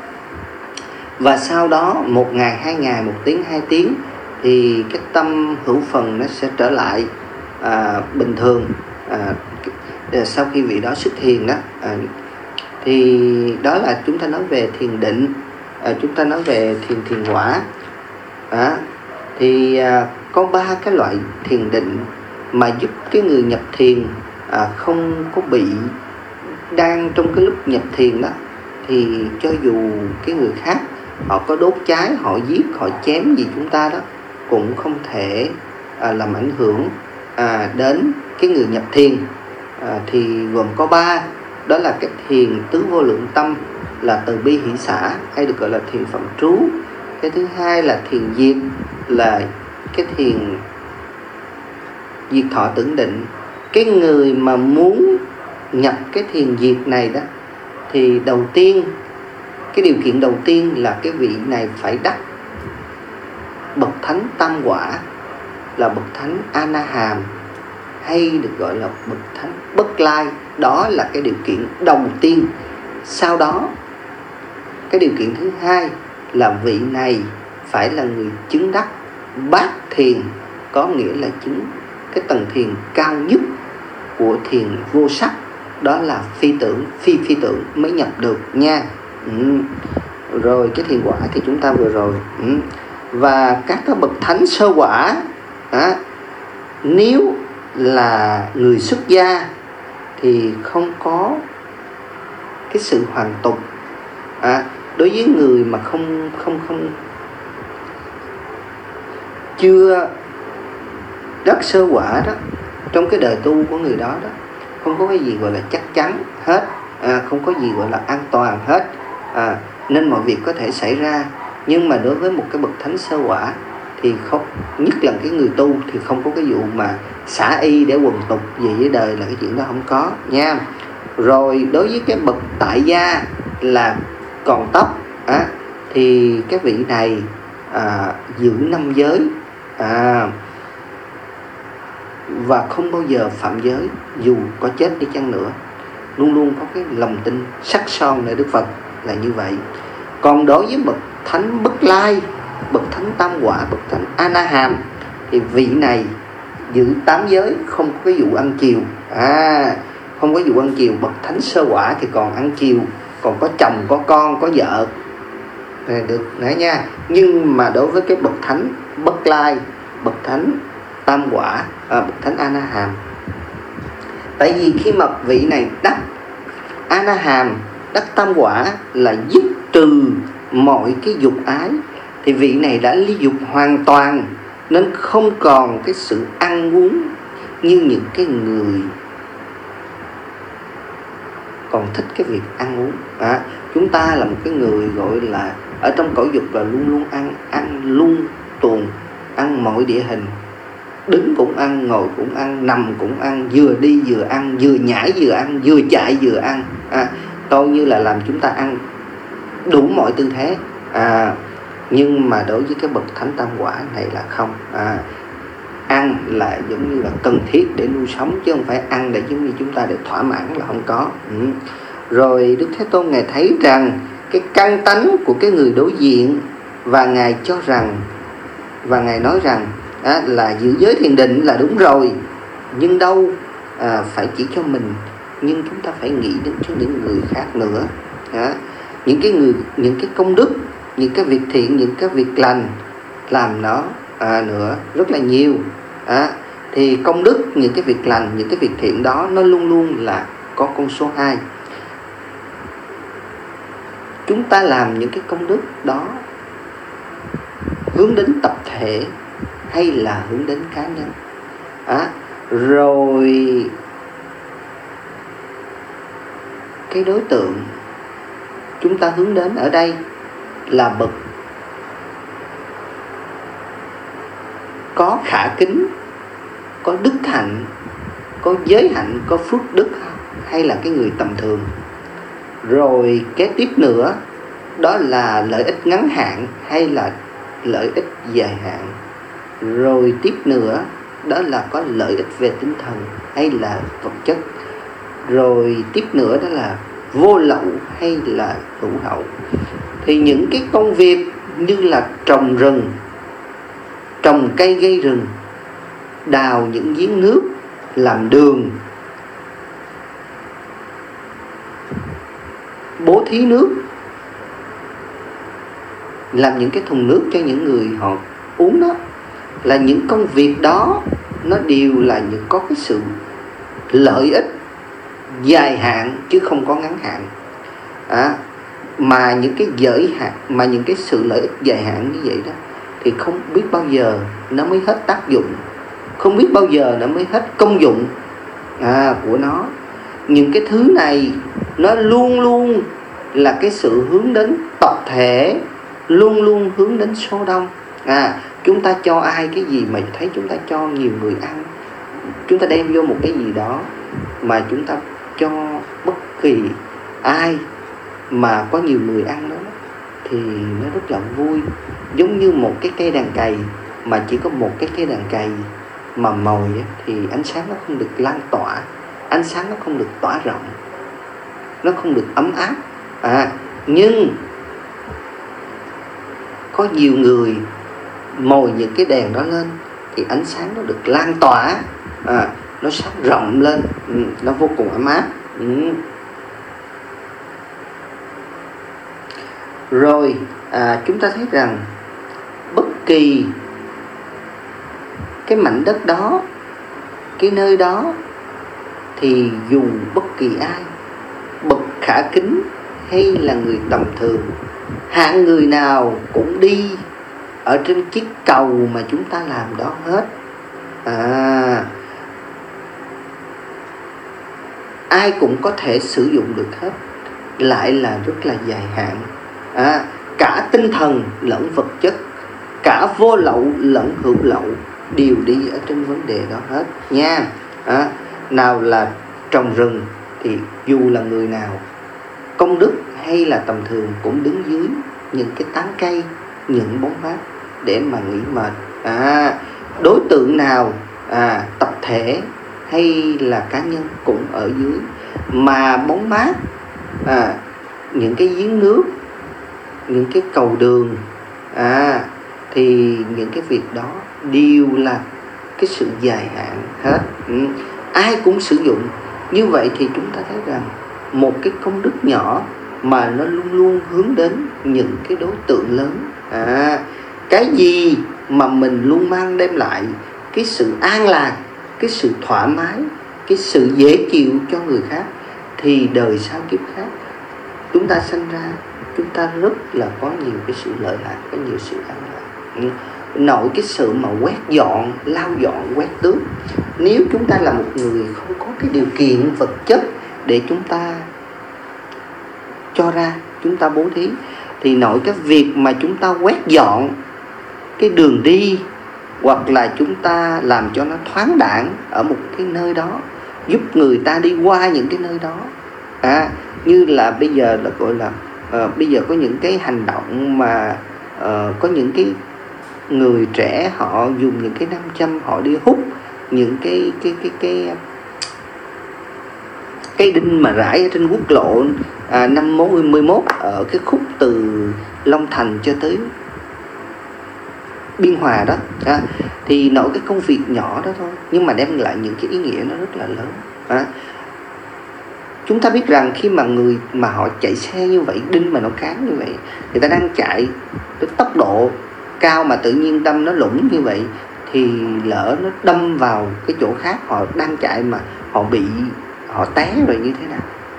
Và sau đó một ngày, hai ngày, một tiếng, hai tiếng, thì cái tâm hữu phần nó sẽ trở lại à, bình thường à, sau khi vị đó xuất thiền đó à, thì đó là chúng ta nói về thiền định. à, chúng ta nói về thiền thiền quả à, thì à, có ba cái loại thiền định mà giúp cái người nhập thiền à, không có bị đang trong cái lúc nhập thiền đó, thì cho dù cái người khác họ có đốt cháy, họ giết, họ chém gì chúng ta đó, cũng không thể à, làm ảnh hưởng à, đến cái người nhập thiền. à, thì gồm có ba, đó là cái thiền tứ vô lượng tâm, là từ bi hỷ xả, hay được gọi là thiền phạm trú. Cái thứ hai là thiền diệt, là cái thiền diệt thọ tưởng định. Cái người mà muốn nhập cái thiền diệt này đó, thì đầu tiên, cái điều kiện đầu tiên là cái vị này phải đắc bậc thánh tam quả, là bậc thánh A Na Hàm, hay được gọi là bậc thánh Bất Lai. Đó là cái điều kiện đầu tiên. Sau đó, cái điều kiện thứ hai là vị này phải là người chứng đắc bát thiền, có nghĩa là chứng cái tầng thiền cao nhất của thiền vô sắc, đó là phi tưởng, phi phi tưởng mới nhập được nha. ừ. Rồi cái thiền quả thì chúng ta vừa rồi. ừ. Và các cái bậc thánh sơ quả à, nếu là người xuất gia thì không có cái sự hoàn tục. À, đối với người mà không không không chưa đắc sơ quả đó, trong cái đời tu của người đó đó, không có cái gì gọi là chắc chắn hết, à, không có gì gọi là an toàn hết, à, nên mọi việc có thể xảy ra. Nhưng mà đối với một cái bậc thánh sơ quả thì không, nhất là cái người tu thì không có cái vụ mà xả y để quần tục gì với đời, là cái chuyện đó không có nha. Rồi đối với cái bậc tại gia là còn tóc, à, thì cái vị này à, giữ năm giới, à, và không bao giờ phạm giới, dù có chết đi chăng nữa, luôn luôn có cái lòng tin sắc son nơi Đức Phật là như vậy. Còn đối với bậc thánh Bất Lai, bậc thánh Tam Quả, bậc thánh A Na Hàm thì vị này giữ tám giới, không có cái vụ ăn chiều, à, không có vụ ăn chiều. Bậc thánh Sơ Quả thì còn ăn chiều, còn có chồng, có con, có vợ, này được đấy nha. Nhưng mà đối với cái bậc thánh Bất Lai, bậc thánh Tam Quả, à, bậc thánh A Na Hàm, tại vì khi mà vị này đắc A Na Hàm, đắc Tam Quả là dứt trừ mọi cái dục ái, thì vị này đã ly dục hoàn toàn, nên không còn cái sự ăn uống như những cái người còn thích cái việc ăn uống. À, chúng ta là một cái người gọi là ở trong cõi dục là luôn luôn ăn, ăn luôn tuồng, ăn mọi địa hình, đứng cũng ăn, ngồi cũng ăn, nằm cũng ăn, vừa đi vừa ăn, vừa nhảy vừa ăn, vừa chạy vừa ăn, à, coi như là làm chúng ta ăn đủ mọi tư thế. À, nhưng mà đối với cái bậc thánh Tam Quả này là không, à, ăn là giống như là cần thiết để nuôi sống, chứ không phải ăn để giống như chúng ta để thỏa mãn, là không có. Ừ. Rồi Đức Thế Tôn Ngài thấy rằng cái căn tánh của cái người đối diện, và Ngài cho rằng, và Ngài nói rằng à, là giữ giới thiền định là đúng rồi, nhưng đâu à, phải chỉ cho mình, nhưng chúng ta phải nghĩ đến cho những người khác nữa. À, những cái người, những cái công đức, những cái việc thiện, những cái việc lành làm nó à, nữa rất là nhiều. À, thì công đức, những cái việc lành, những cái việc thiện đó nó luôn luôn là có con số hai. Chúng ta làm những cái công đức đó hướng đến tập thể hay là hướng đến cá nhân. À, rồi cái đối tượng chúng ta hướng đến ở đây là bậc có khả kính, có đức hạnh, có giới hạnh, có phước đức, hay là cái người tầm thường. Rồi kế tiếp nữa đó là lợi ích ngắn hạn hay là lợi ích dài hạn. Rồi tiếp nữa đó là có lợi ích về tinh thần hay là vật chất. Rồi tiếp nữa đó là vô lậu hay là hữu hậu. Thì những cái công việc như là trồng rừng, trồng cây gây rừng, đào những giếng nước, làm đường, bố thí nước, làm những cái thùng nước cho những người họ uống đó, là những công việc đó nó đều là những có cái sự lợi ích dài hạn chứ không có ngắn hạn. À, mà những cái giới hạn, mà những cái sự lợi ích dài hạn như vậy đó thì không biết bao giờ nó mới hết tác dụng, không biết bao giờ nó mới hết công dụng à, của nó. Những cái thứ này nó luôn luôn là cái sự hướng đến tập thể, luôn luôn hướng đến số đông. À, chúng ta cho ai cái gì mà thấy chúng ta cho nhiều người ăn, chúng ta đem vô một cái gì đó mà chúng ta cho bất kỳ ai mà có nhiều người ăn đó thì nó rất là vui. Giống như một cái cây đàn cày mà chỉ có một cái cây đàn cày mà mồi thì ánh sáng nó không được lan tỏa, ánh sáng nó không được tỏa rộng, nó không được ấm áp. À, nhưng có nhiều người mồi những cái đèn đó lên thì ánh sáng nó được lan tỏa, à, nó sáng rộng lên, ừ, nó vô cùng ấm áp. Ừ. Rồi à, chúng ta thấy rằng bất kỳ cái mảnh đất đó, cái nơi đó thì dù bất kỳ ai, bậc khả kính hay là người tầm thường, hạng người nào cũng đi ở trên chiếc cầu mà chúng ta làm đó hết. À, ai cũng có thể sử dụng được hết, lại là rất là dài hạn. À, cả tinh thần lẫn vật chất, cả vô lậu lẫn hữu lậu đều đi ở trên vấn đề đó hết nha. À, nào là trồng rừng thì dù là người nào, công đức hay là tầm thường, cũng đứng dưới những cái tán cây, những bóng mát để mà nghỉ mệt. À, đối tượng nào, à, tập thể hay là cá nhân cũng ở dưới. Mà bóng mát, à, những cái giếng nước, những cái cầu đường, à, thì những cái việc đó đều là cái sự dài hạn hết. Ừ. Ai cũng sử dụng. Như vậy thì chúng ta thấy rằng một cái công đức nhỏ mà nó luôn luôn hướng đến những cái đối tượng lớn. À, cái gì mà mình luôn mang đem lại cái sự an lạc, cái sự thoải mái, cái sự dễ chịu cho người khác, thì đời sau kiếp khác chúng ta sinh ra, chúng ta rất là có nhiều cái sự lợi lạc, có nhiều sự an lạc. Nội cái sự mà quét dọn, lau dọn, quét tước, nếu chúng ta là một người không có cái điều kiện vật chất để chúng ta cho ra, chúng ta bố thí, thì nội cái việc mà chúng ta quét dọn cái đường đi, hoặc là chúng ta làm cho nó thoáng đãng ở một cái nơi đó, giúp người ta đi qua những cái nơi đó. À, như là bây giờ là gọi là uh, bây giờ có những cái hành động mà uh, có những cái người trẻ họ dùng những cái nam châm, họ đi hút những cái cái cái cái cái đinh mà rải ở trên quốc lộ à, năm mười mốt ở cái khúc từ Long Thành cho tới Biên Hòa đó. À, thì nội cái công việc nhỏ đó thôi, nhưng mà đem lại những cái ý nghĩa nó rất là lớn. À, chúng ta biết rằng khi mà người mà họ chạy xe như vậy, đinh mà nó cán như vậy, người ta đang chạy với tốc độ cao mà tự nhiên đâm nó lủng như vậy, thì lỡ nó đâm vào cái chỗ khác, họ đang chạy mà họ bị, họ té rồi như thế nào,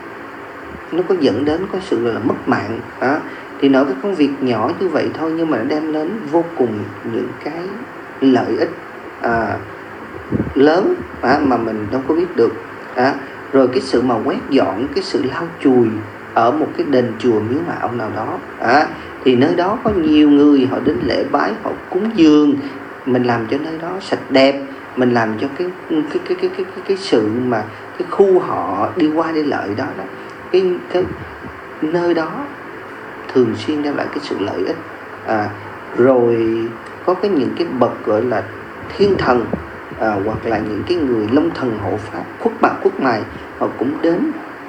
nó có dẫn đến có sự là mất mạng. À, thì nói cái công việc nhỏ như vậy thôi, nhưng mà nó đem đến vô cùng những cái lợi ích à, lớn à, mà mình đâu có biết được. À, rồi cái sự mà quét dọn, cái sự lau chùi ở một cái đền chùa miếu mạo nào đó, à, thì nơi đó có nhiều người họ đến lễ bái, họ cúng dường, mình làm cho nơi đó sạch đẹp, mình làm cho cái cái cái cái cái cái, cái sự mà cái khu họ đi qua đi lợi đó đó, cái cái nơi đó thường xuyên đem lại cái sự lợi ích. À, rồi có cái những cái bậc gọi là thiên thần, à, hoặc là những cái người long thần hộ pháp, khuất mặt khuất mày, họ cũng đến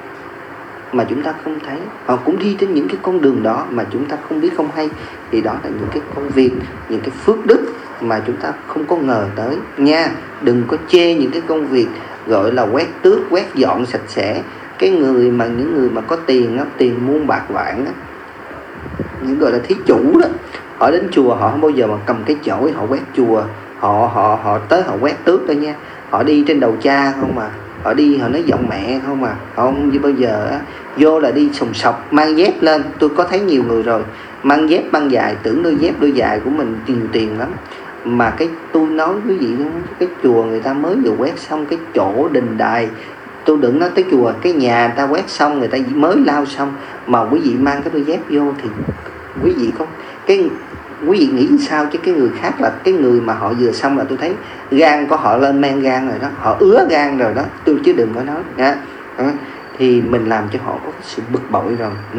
mà chúng ta không thấy, họ cũng đi trên những cái con đường đó mà chúng ta không biết không hay. Thì đó là những cái công việc, những cái phước đức mà chúng ta không có ngờ tới nha. Đừng có chê những cái công việc gọi là quét tước, quét dọn sạch sẽ. Cái người mà những người mà có tiền á, tiền muôn bạc vạn á, những gọi là thí chủ đó, họ đến chùa họ không bao giờ mà cầm cái chổi họ quét chùa, họ họ họ tới họ quét tước thôi nha. Họ đi trên đầu cha không mà, họ đi họ nói giọng mẹ không mà, họ không như bao giờ á, vô là đi sùng sọc mang dép lên. Tôi có thấy nhiều người rồi mang dép mang dài, tưởng đôi dép đôi dài của mình nhiều tiền lắm, mà cái tôi nói quý vị, cái chùa người ta mới vừa quét xong, cái chỗ đình đài, tôi đừng nói tới chùa, cái nhà người ta quét xong, người ta mới lau xong, mà quý vị mang cái đôi dép vô thì quý vị không, cái quý vị nghĩ sao chứ cái người khác là cái người mà họ vừa xong là tôi thấy gan của họ lên men gan rồi đó, họ ứa gan rồi đó, tôi chứ đừng có nói nha. Thì mình làm cho họ có cái sự bực bội rồi. Ừ.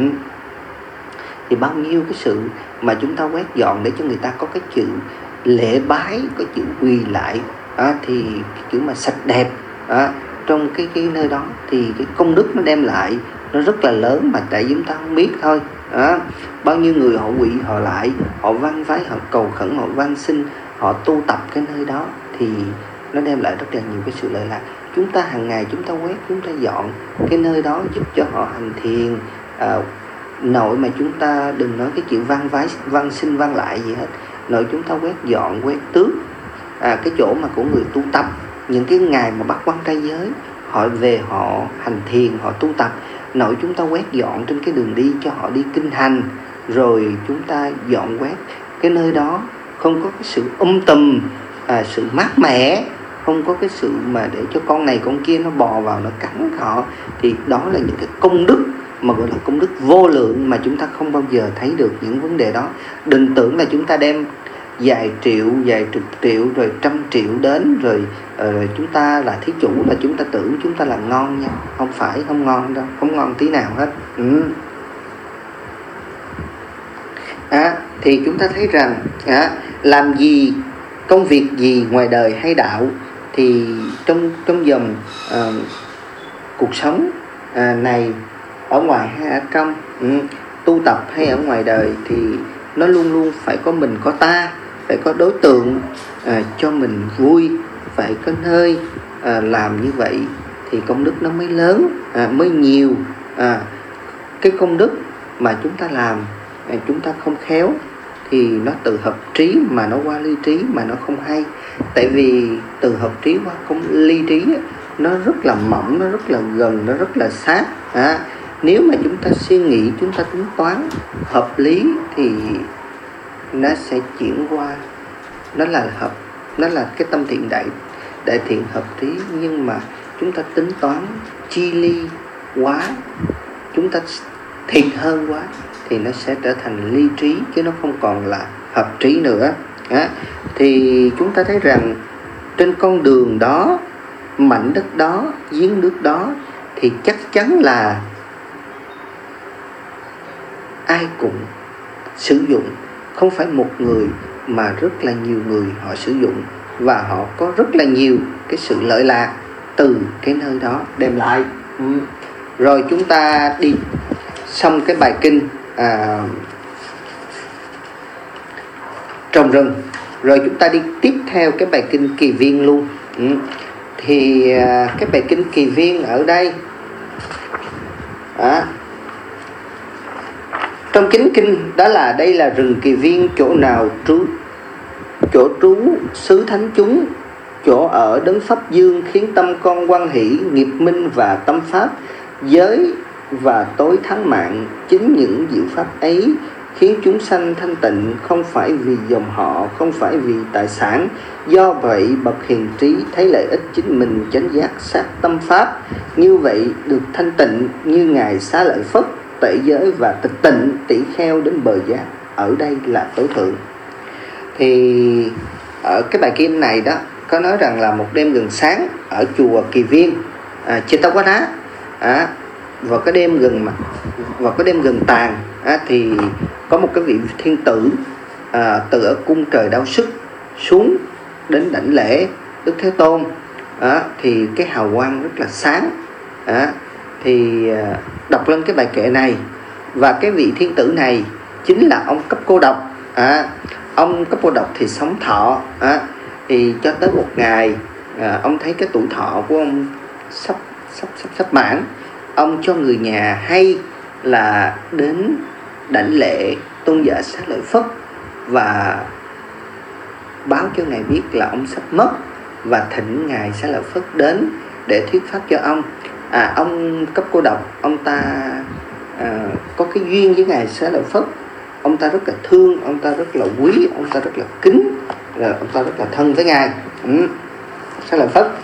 Thì bao nhiêu cái sự mà chúng ta quét dọn để cho người ta có cái chữ lễ bái, có chữ quỳ lại, à, thì cái chữ mà sạch đẹp, à, trong cái cái nơi đó thì cái công đức nó đem lại nó rất là lớn mà tại chúng ta không biết thôi. À, bao nhiêu người họ quỳ họ lại, họ van vái, họ cầu khẩn, họ van xin, họ tu tập cái nơi đó thì nó đem lại rất là nhiều cái sự lợi lạc. Chúng ta hàng ngày chúng ta quét, chúng ta dọn cái nơi đó giúp cho họ hành thiền. À, nội mà chúng ta đừng nói cái chuyện van vái, van xin, van lại gì hết. Nội chúng ta quét dọn, quét tước, à, cái chỗ mà của người tu tập, những cái ngài mà bắt quan trai giới, họ về họ hành thiền, họ tu tập. Nội chúng ta quét dọn trên cái đường đi cho họ đi kinh hành, rồi chúng ta dọn quét cái nơi đó, không có cái sự um tùm, à, sự mát mẻ, không có cái sự mà để cho con này con kia nó bò vào nó cắn họ. Thì đó là những cái công đức mà gọi là công đức vô lượng mà chúng ta không bao giờ thấy được những vấn đề đó. Đừng tưởng là chúng ta đem vài triệu, vài chục triệu, rồi trăm triệu đến, rồi uh, chúng ta là thí chủ, là chúng ta tưởng chúng ta là ngon nha. Không phải, không ngon đâu, không ngon tí nào hết. ừ. à, Thì chúng ta thấy rằng à, làm gì, công việc gì ngoài đời hay đạo, thì trong trong dòng uh, cuộc sống uh, này, ở ngoài hay ở trong, ừ, tu tập hay ở ngoài đời, thì nó luôn luôn phải có mình có ta, phải có đối tượng à, cho mình vui, phải có nơi à, làm như vậy thì công đức nó mới lớn, à, mới nhiều. à, Cái công đức mà chúng ta làm, à, chúng ta không khéo thì nó từ hợp trí mà nó qua ly trí mà nó không hay. Tại vì từ hợp trí qua công ly trí nó rất là mỏng, nó rất là gần, nó rất là sát. à, Nếu mà chúng ta suy nghĩ, chúng ta tính toán hợp lý thì nó sẽ chuyển qua, nó là hợp, nó là cái tâm thiện đại đại thiện hợp trí. Nhưng mà chúng ta tính toán chi ly quá, chúng ta thiệt hơn quá, thì nó sẽ trở thành ly trí, chứ nó không còn là hợp trí nữa. à, Thì chúng ta thấy rằng trên con đường đó, mảnh đất đó, giếng nước đó, thì chắc chắn là ai cũng sử dụng, không phải một người mà rất là nhiều người họ sử dụng, và họ có rất là nhiều cái sự lợi lạc từ cái nơi đó đem lại. ừ. Rồi chúng ta đi xong cái bài kinh à, trồng rừng, rồi chúng ta đi tiếp theo cái bài kinh Kỳ Viên luôn. ừ. Thì à, cái bài kinh Kỳ Viên ở đây à, trong chính kinh đó là đây là rừng Kỳ Viên, chỗ nào trú chỗ trú xứ thánh chúng, chỗ ở đấng pháp dương, khiến tâm con hoan hỷ, nghiệp minh và tâm pháp, giới và tối thắng mạng. Chính những diệu pháp ấy khiến chúng sanh thanh tịnh, không phải vì dòng họ, không phải vì tài sản. Do vậy bậc hiền trí thấy lợi ích chính mình, chánh giác sát tâm pháp, như vậy được thanh tịnh như ngài Xá Lợi Phất, tệ giới và tịch tịnh, tỷ kheo đến bờ giác. Ở đây là tối thượng. Thì ở cái bài kinh này đó có nói rằng là một đêm gần sáng ở chùa Kỳ Viên, à, Chittagwana, à, vào cái đêm gần mà vào cái đêm gần tàn, à, thì có một cái vị thiên tử à, từ ở cung trời Đao Sức xuống đến đảnh lễ Đức Thế Tôn. à, thì cái hào quang rất là sáng. à, thì à, đọc lên cái bài kệ này, và cái vị thiên tử này chính là ông Cấp Cô Độc. à, Ông Cấp Cô Độc thì sống thọ, à, thì cho tới một ngày à, ông thấy cái tuổi thọ của ông sắp sắp sắp sắp mãn. Ông cho người nhà hay là đến đảnh lễ tôn giả Xá Lợi Phất và báo cho ngài biết là ông sắp mất, và thỉnh ngài Xá Lợi Phất đến để thuyết pháp cho ông. à, Ông Cấp Cô Độc, ông ta à, có cái duyên với ngài Xá Lợi Phất, ông ta rất là thương, ông ta rất là quý, ông ta rất là kính, rồi ông ta rất là thân với ngài ừ. Xá Lợi Phất.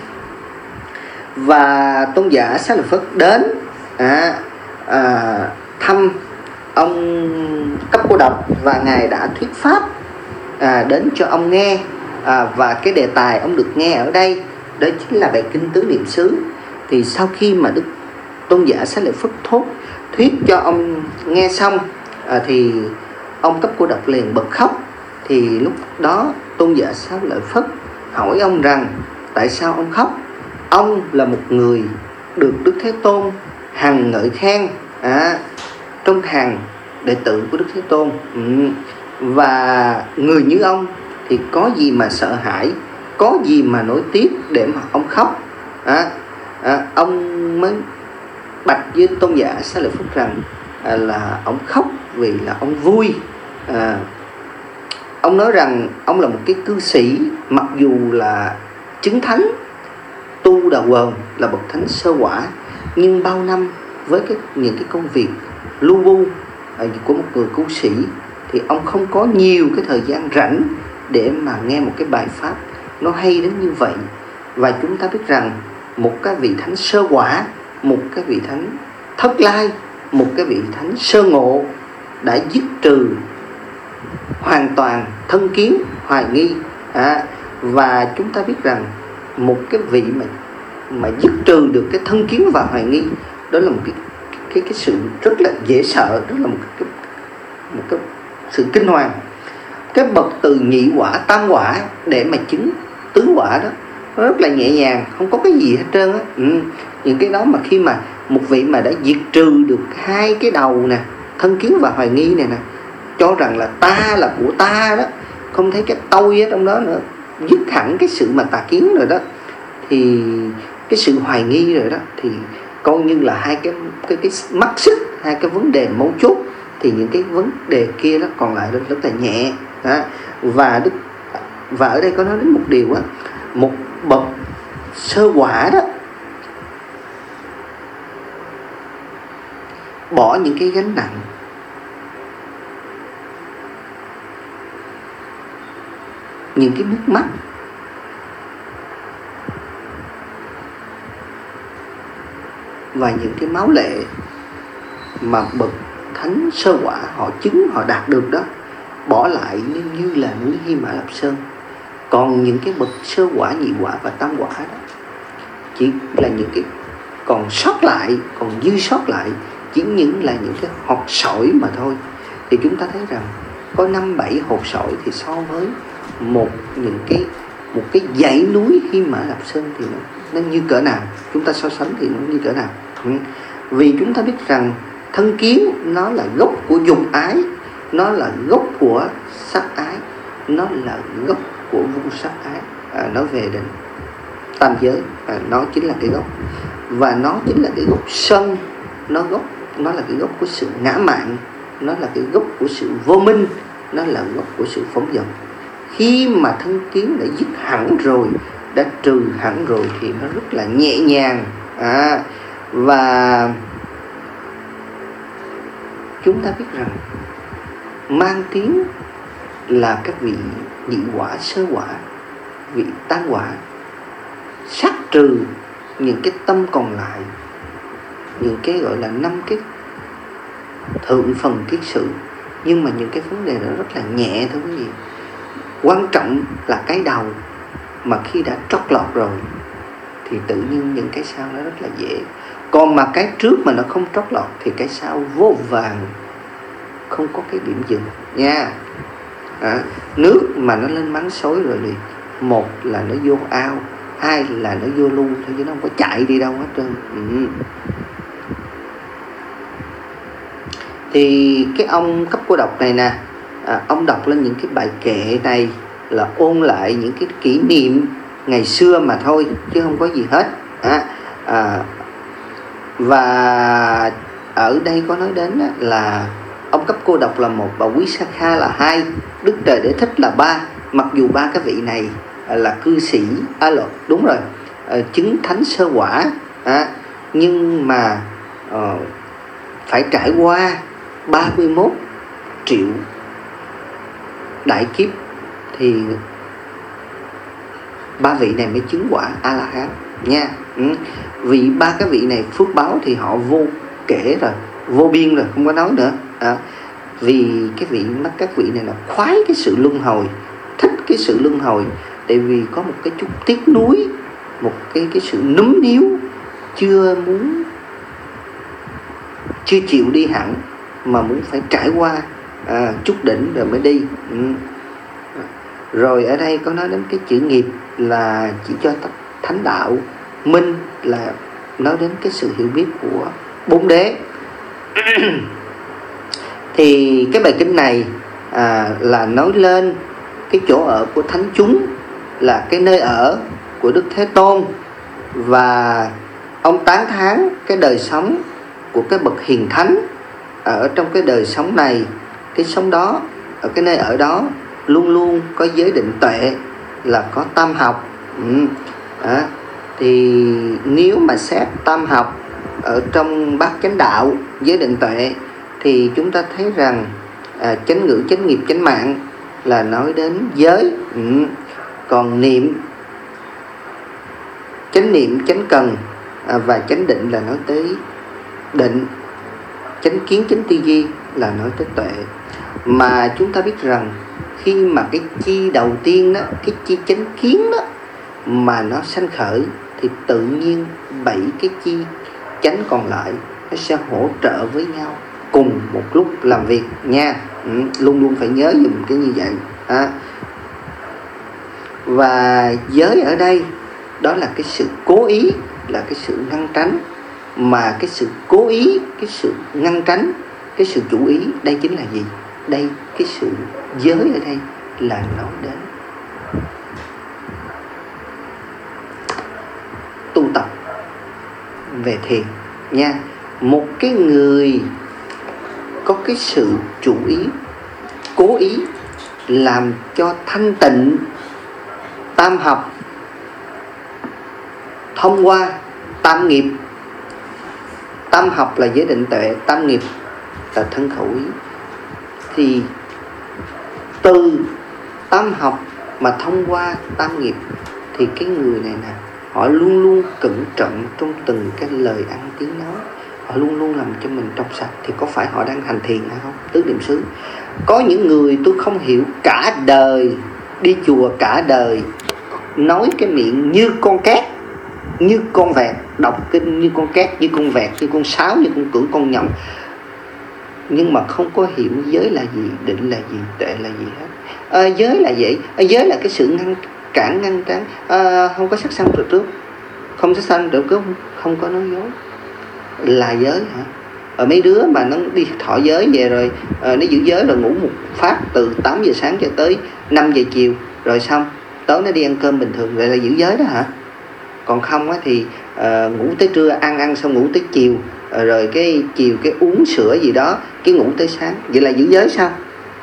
Và tôn giả Xá Lợi Phất đến à, à, thăm ông Cấp Cô Độc, và ngài đã thuyết pháp à, đến cho ông nghe. à, Và cái đề tài ông được nghe ở đây đó chính là bài kinh Tứ Niệm xứ. Thì sau khi mà Đức tôn giả Xá Lợi Phất thốt thuyết cho ông nghe xong, à, thì ông Cấp Cô Độc liền bật khóc. Thì lúc đó tôn giả Xá Lợi Phất hỏi ông rằng tại sao ông khóc. Ông là một người được Đức Thế Tôn hằng ngợi khen à, trong hàng đệ tử của Đức Thế Tôn, ừ. Và người như ông thì có gì mà sợ hãi, có gì mà nổi tiếc để mà ông khóc. à, à, Ông mới bạch với tôn giả Xá Lợi Phất rằng à, là ông khóc vì là ông vui. à, Ông nói rằng ông là một cái cư sĩ, mặc dù là chứng thánh, Tu Đà Quần là bậc thánh sơ quả, nhưng bao năm với cái, những cái công việc lu bu của một người cư sĩ thì ông không có nhiều cái thời gian rảnh để mà nghe một cái bài pháp nó hay đến như vậy. Và chúng ta biết rằng một cái vị thánh sơ quả, một cái vị thánh thất lai, một cái vị thánh sơ ngộ đã dứt trừ hoàn toàn thân kiến, hoài nghi. à, Và chúng ta biết rằng một cái vị mà mà dứt trừ được cái thân kiến và hoài nghi, đó là một cái cái cái sự rất là dễ sợ, rất là một cái một cái sự kinh hoàng. Cái bậc từ nhị quả, tam quả để mà chứng tứ quả đó nó rất là nhẹ nhàng, không có cái gì hết trơn á. ừ. Những cái đó mà khi mà một vị mà đã diệt trừ được hai cái đầu nè, thân kiến và hoài nghi này nè, cho rằng là ta là của ta đó, không thấy cái tôi ở trong đó nữa, dứt hẳn cái sự mà tà kiến rồi đó, thì cái sự hoài nghi rồi đó, thì coi như là hai cái cái cái mắc xích, hai cái vấn đề mấu chốt, thì những cái vấn đề kia đó còn lại rất, rất là nhẹ đó. Và đức và ở đây có nói đến một điều á, một bậc sơ quả đó bỏ những cái gánh nặng, những cái nước mắt, và những cái máu lệ mà bậc thánh sơ quả họ chứng, họ đạt được đó, bỏ lại như, như là núi Hy Mã Lạp Sơn. Còn những cái bậc sơ quả, nhị quả và tam quả đó chỉ là những cái còn sót lại, còn dư sót lại, chỉ những là những cái hột sỏi mà thôi. Thì chúng ta thấy rằng có năm bảy hột sỏi thì so với một những cái một cái dãy núi Hy Mã Lạp Sơn thì nó, nó như cỡ nào? Chúng ta so sánh thì nó như cỡ nào? ừ. Vì chúng ta biết rằng thân kiến nó là gốc của dục ái, nó là gốc của sắc ái, nó là gốc của vô sắc ái. à, Nói về đến tam giới, à, nó chính là cái gốc. Và nó chính là cái gốc sân, nó gốc nó là cái gốc của sự ngã mạn, nó là cái gốc của sự vô minh, nó là gốc của sự phóng dật. Khi mà thân kiến đã dứt hẳn rồi, đã trừ hẳn rồi thì nó rất là nhẹ nhàng. à, Và chúng ta biết rằng mang tiếng là các vị nhị quả, sơ quả, vị tam quả sát trừ những cái tâm còn lại, những cái gọi là năm cái thượng phần kiết sử. Nhưng mà những cái vấn đề đó rất là nhẹ thôi quý vị. Quan trọng là cái đầu, mà khi đã trót lọt rồi thì tự nhiên những cái sau nó rất là dễ. Còn mà cái trước mà nó không trót lọt thì cái sau vô vàng, không có cái điểm dừng nha. à, Nước mà nó lên mắng xối rồi thì một là nó vô ao, hai là nó vô lu thôi, chứ nó không có chạy đi đâu hết trơn. ừ. Thì cái ông Cấp Cô Độc này nè, à, ông đọc lên những cái bài kệ này là ôn lại những cái kỷ niệm ngày xưa mà thôi, chứ không có gì hết. à, à, Và ở đây có nói đến là ông Cấp Cô Độc là một, bà Quý Sa Kha là hai, Đức Trời Đế Thích là ba. Mặc dù ba cái vị này là cư sĩ, à, lộn, đúng rồi, à, chứng thánh sơ quả, à, nhưng mà à, phải trải qua ba mươi mốt triệu đại kiếp thì ba vị này mới chứng quả A La Hán nha. ừ. Vì ba cái vị này phước báo thì họ vô kể rồi, vô biên rồi, không có nói nữa. à, Vì cái vị mắt các vị này là khoái cái sự luân hồi, thích cái sự luân hồi, tại vì có một cái chút tiếc nuối, một cái cái sự núm níu, chưa muốn chưa chịu đi hẳn, mà muốn phải trải qua à, chút đỉnh rồi mới đi. ừ. Rồi ở đây có nói đến cái chữ nghiệp là chỉ cho thánh đạo, minh là nói đến cái sự hiểu biết của bốn đế. Thì cái bài kinh này à, là nói lên cái chỗ ở của thánh chúng, là cái nơi ở của Đức Thế Tôn, và ông tán thán cái đời sống của cái bậc hiền thánh ở trong cái đời sống này. Cái sống đó, ở cái nơi ở đó luôn luôn có giới định tuệ, là có tam học. ừ. à, thì nếu mà xét tam học ở trong bát chánh đạo, giới định tuệ, thì chúng ta thấy rằng à, chánh ngữ, chánh nghiệp, chánh mạng là nói đến giới. ừ. Còn niệm, chánh niệm, chánh cần à, và chánh định là nói tới định. Chánh kiến, chánh tư duy là nói tới tuệ. Mà chúng ta biết rằng khi mà cái chi đầu tiên đó, cái chi chánh kiến đó mà nó sanh khởi, thì tự nhiên bảy cái chi chánh còn lại nó sẽ hỗ trợ với nhau cùng một lúc làm việc nha. ừ, luôn luôn phải nhớ dùm cái như vậy. à. Và giới ở đây đó là cái sự cố ý, là cái sự ngăn tránh. Mà cái sự cố ý, cái sự ngăn tránh, cái sự chủ ý, đây chính là gì? Đây, cái sự giới ở đây là nói đến tu tập về thiền nha. Một cái người có cái sự chủ ý, cố ý làm cho thanh tịnh tam học thông qua tam nghiệp. Tam học là giới định tuệ, tam nghiệp là thân khẩu ý. Thì từ tam học mà thông qua tam nghiệp thì cái người này nè, họ luôn luôn cẩn trọng trong từng cái lời ăn tiếng nói, họ luôn luôn làm cho mình trong sạch. Thì có phải họ đang hành thiền hay không? Tứ niệm xứ. Có những người tôi không hiểu, cả đời đi chùa, cả đời nói cái miệng như con cát, như con vẹt, đọc kinh như con cát, như con vẹt, như con sáo, như con cưỡi, con nhộng, nhưng mà không có hiểu giới là gì, định là gì, tuệ là gì hết. À, giới là vậy, à, giới là cái sự ngăn cản, ngăn tránh. À, không có sắc sanh từ trước, không sắc sanh từ trước, không có nói dối là giới hả? Ở mấy đứa mà nó đi thọ giới về rồi, à, nó giữ giới rồi ngủ một phát từ tám giờ sáng cho tới năm giờ chiều, rồi xong tối nó đi ăn cơm bình thường, vậy là giữ giới đó hả? Còn không á thì uh, ngủ tới trưa, ăn ăn xong ngủ tới chiều, uh, rồi cái chiều cái uống sữa gì đó, cái ngủ tới sáng, vậy là giữ giới sao?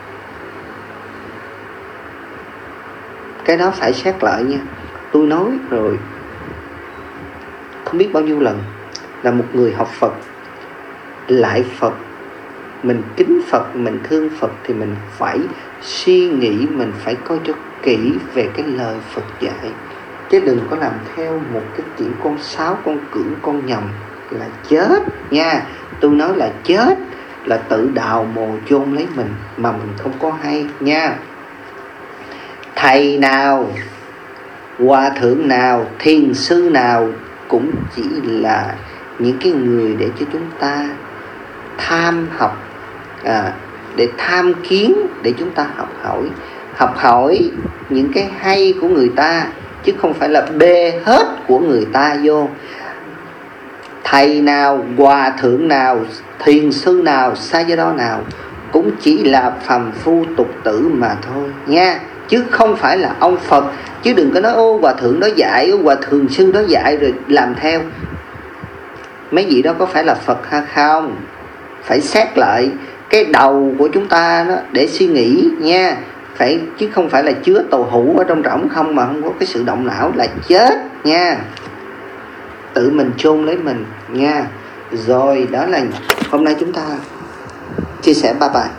Cái đó phải xét lại nha. Tôi nói rồi không biết bao nhiêu lần, là một người học Phật, lại Phật, mình kính Phật, mình thương Phật, thì mình phải suy nghĩ, mình phải coi cho kỹ về cái lời Phật dạy, chứ đừng có làm theo một cái chuyện con sáo, con cưỡng, con nhầm là chết nha. Tôi nói là chết, là tự đào mồ chôn lấy mình mà mình không có hay nha. Thầy nào, hòa thượng nào, thiền sư nào cũng chỉ là những cái người để cho chúng ta tham học, à, để tham kiến, để chúng ta học hỏi, học hỏi những cái hay của người ta, chứ không phải là bê hết của người ta vô. Thầy nào, hòa thượng nào, thiền sư nào, sa di đo nào cũng chỉ là phàm phu tục tử mà thôi nha, chứ không phải là ông Phật. Chứ đừng có nói ô hòa thượng đó dạy, ô hòa thượng sư đó dạy rồi làm theo. Mấy vị đó có phải là Phật hay không? Phải xét lại cái đầu của chúng ta đó để suy nghĩ nha. Phải, chứ không phải là chứa tàu hũ ở trong rỗng không mà không có cái sự động não là chết nha. Tự mình chôn lấy mình nha. Rồi đó là hôm nay chúng ta chia sẻ ba bài.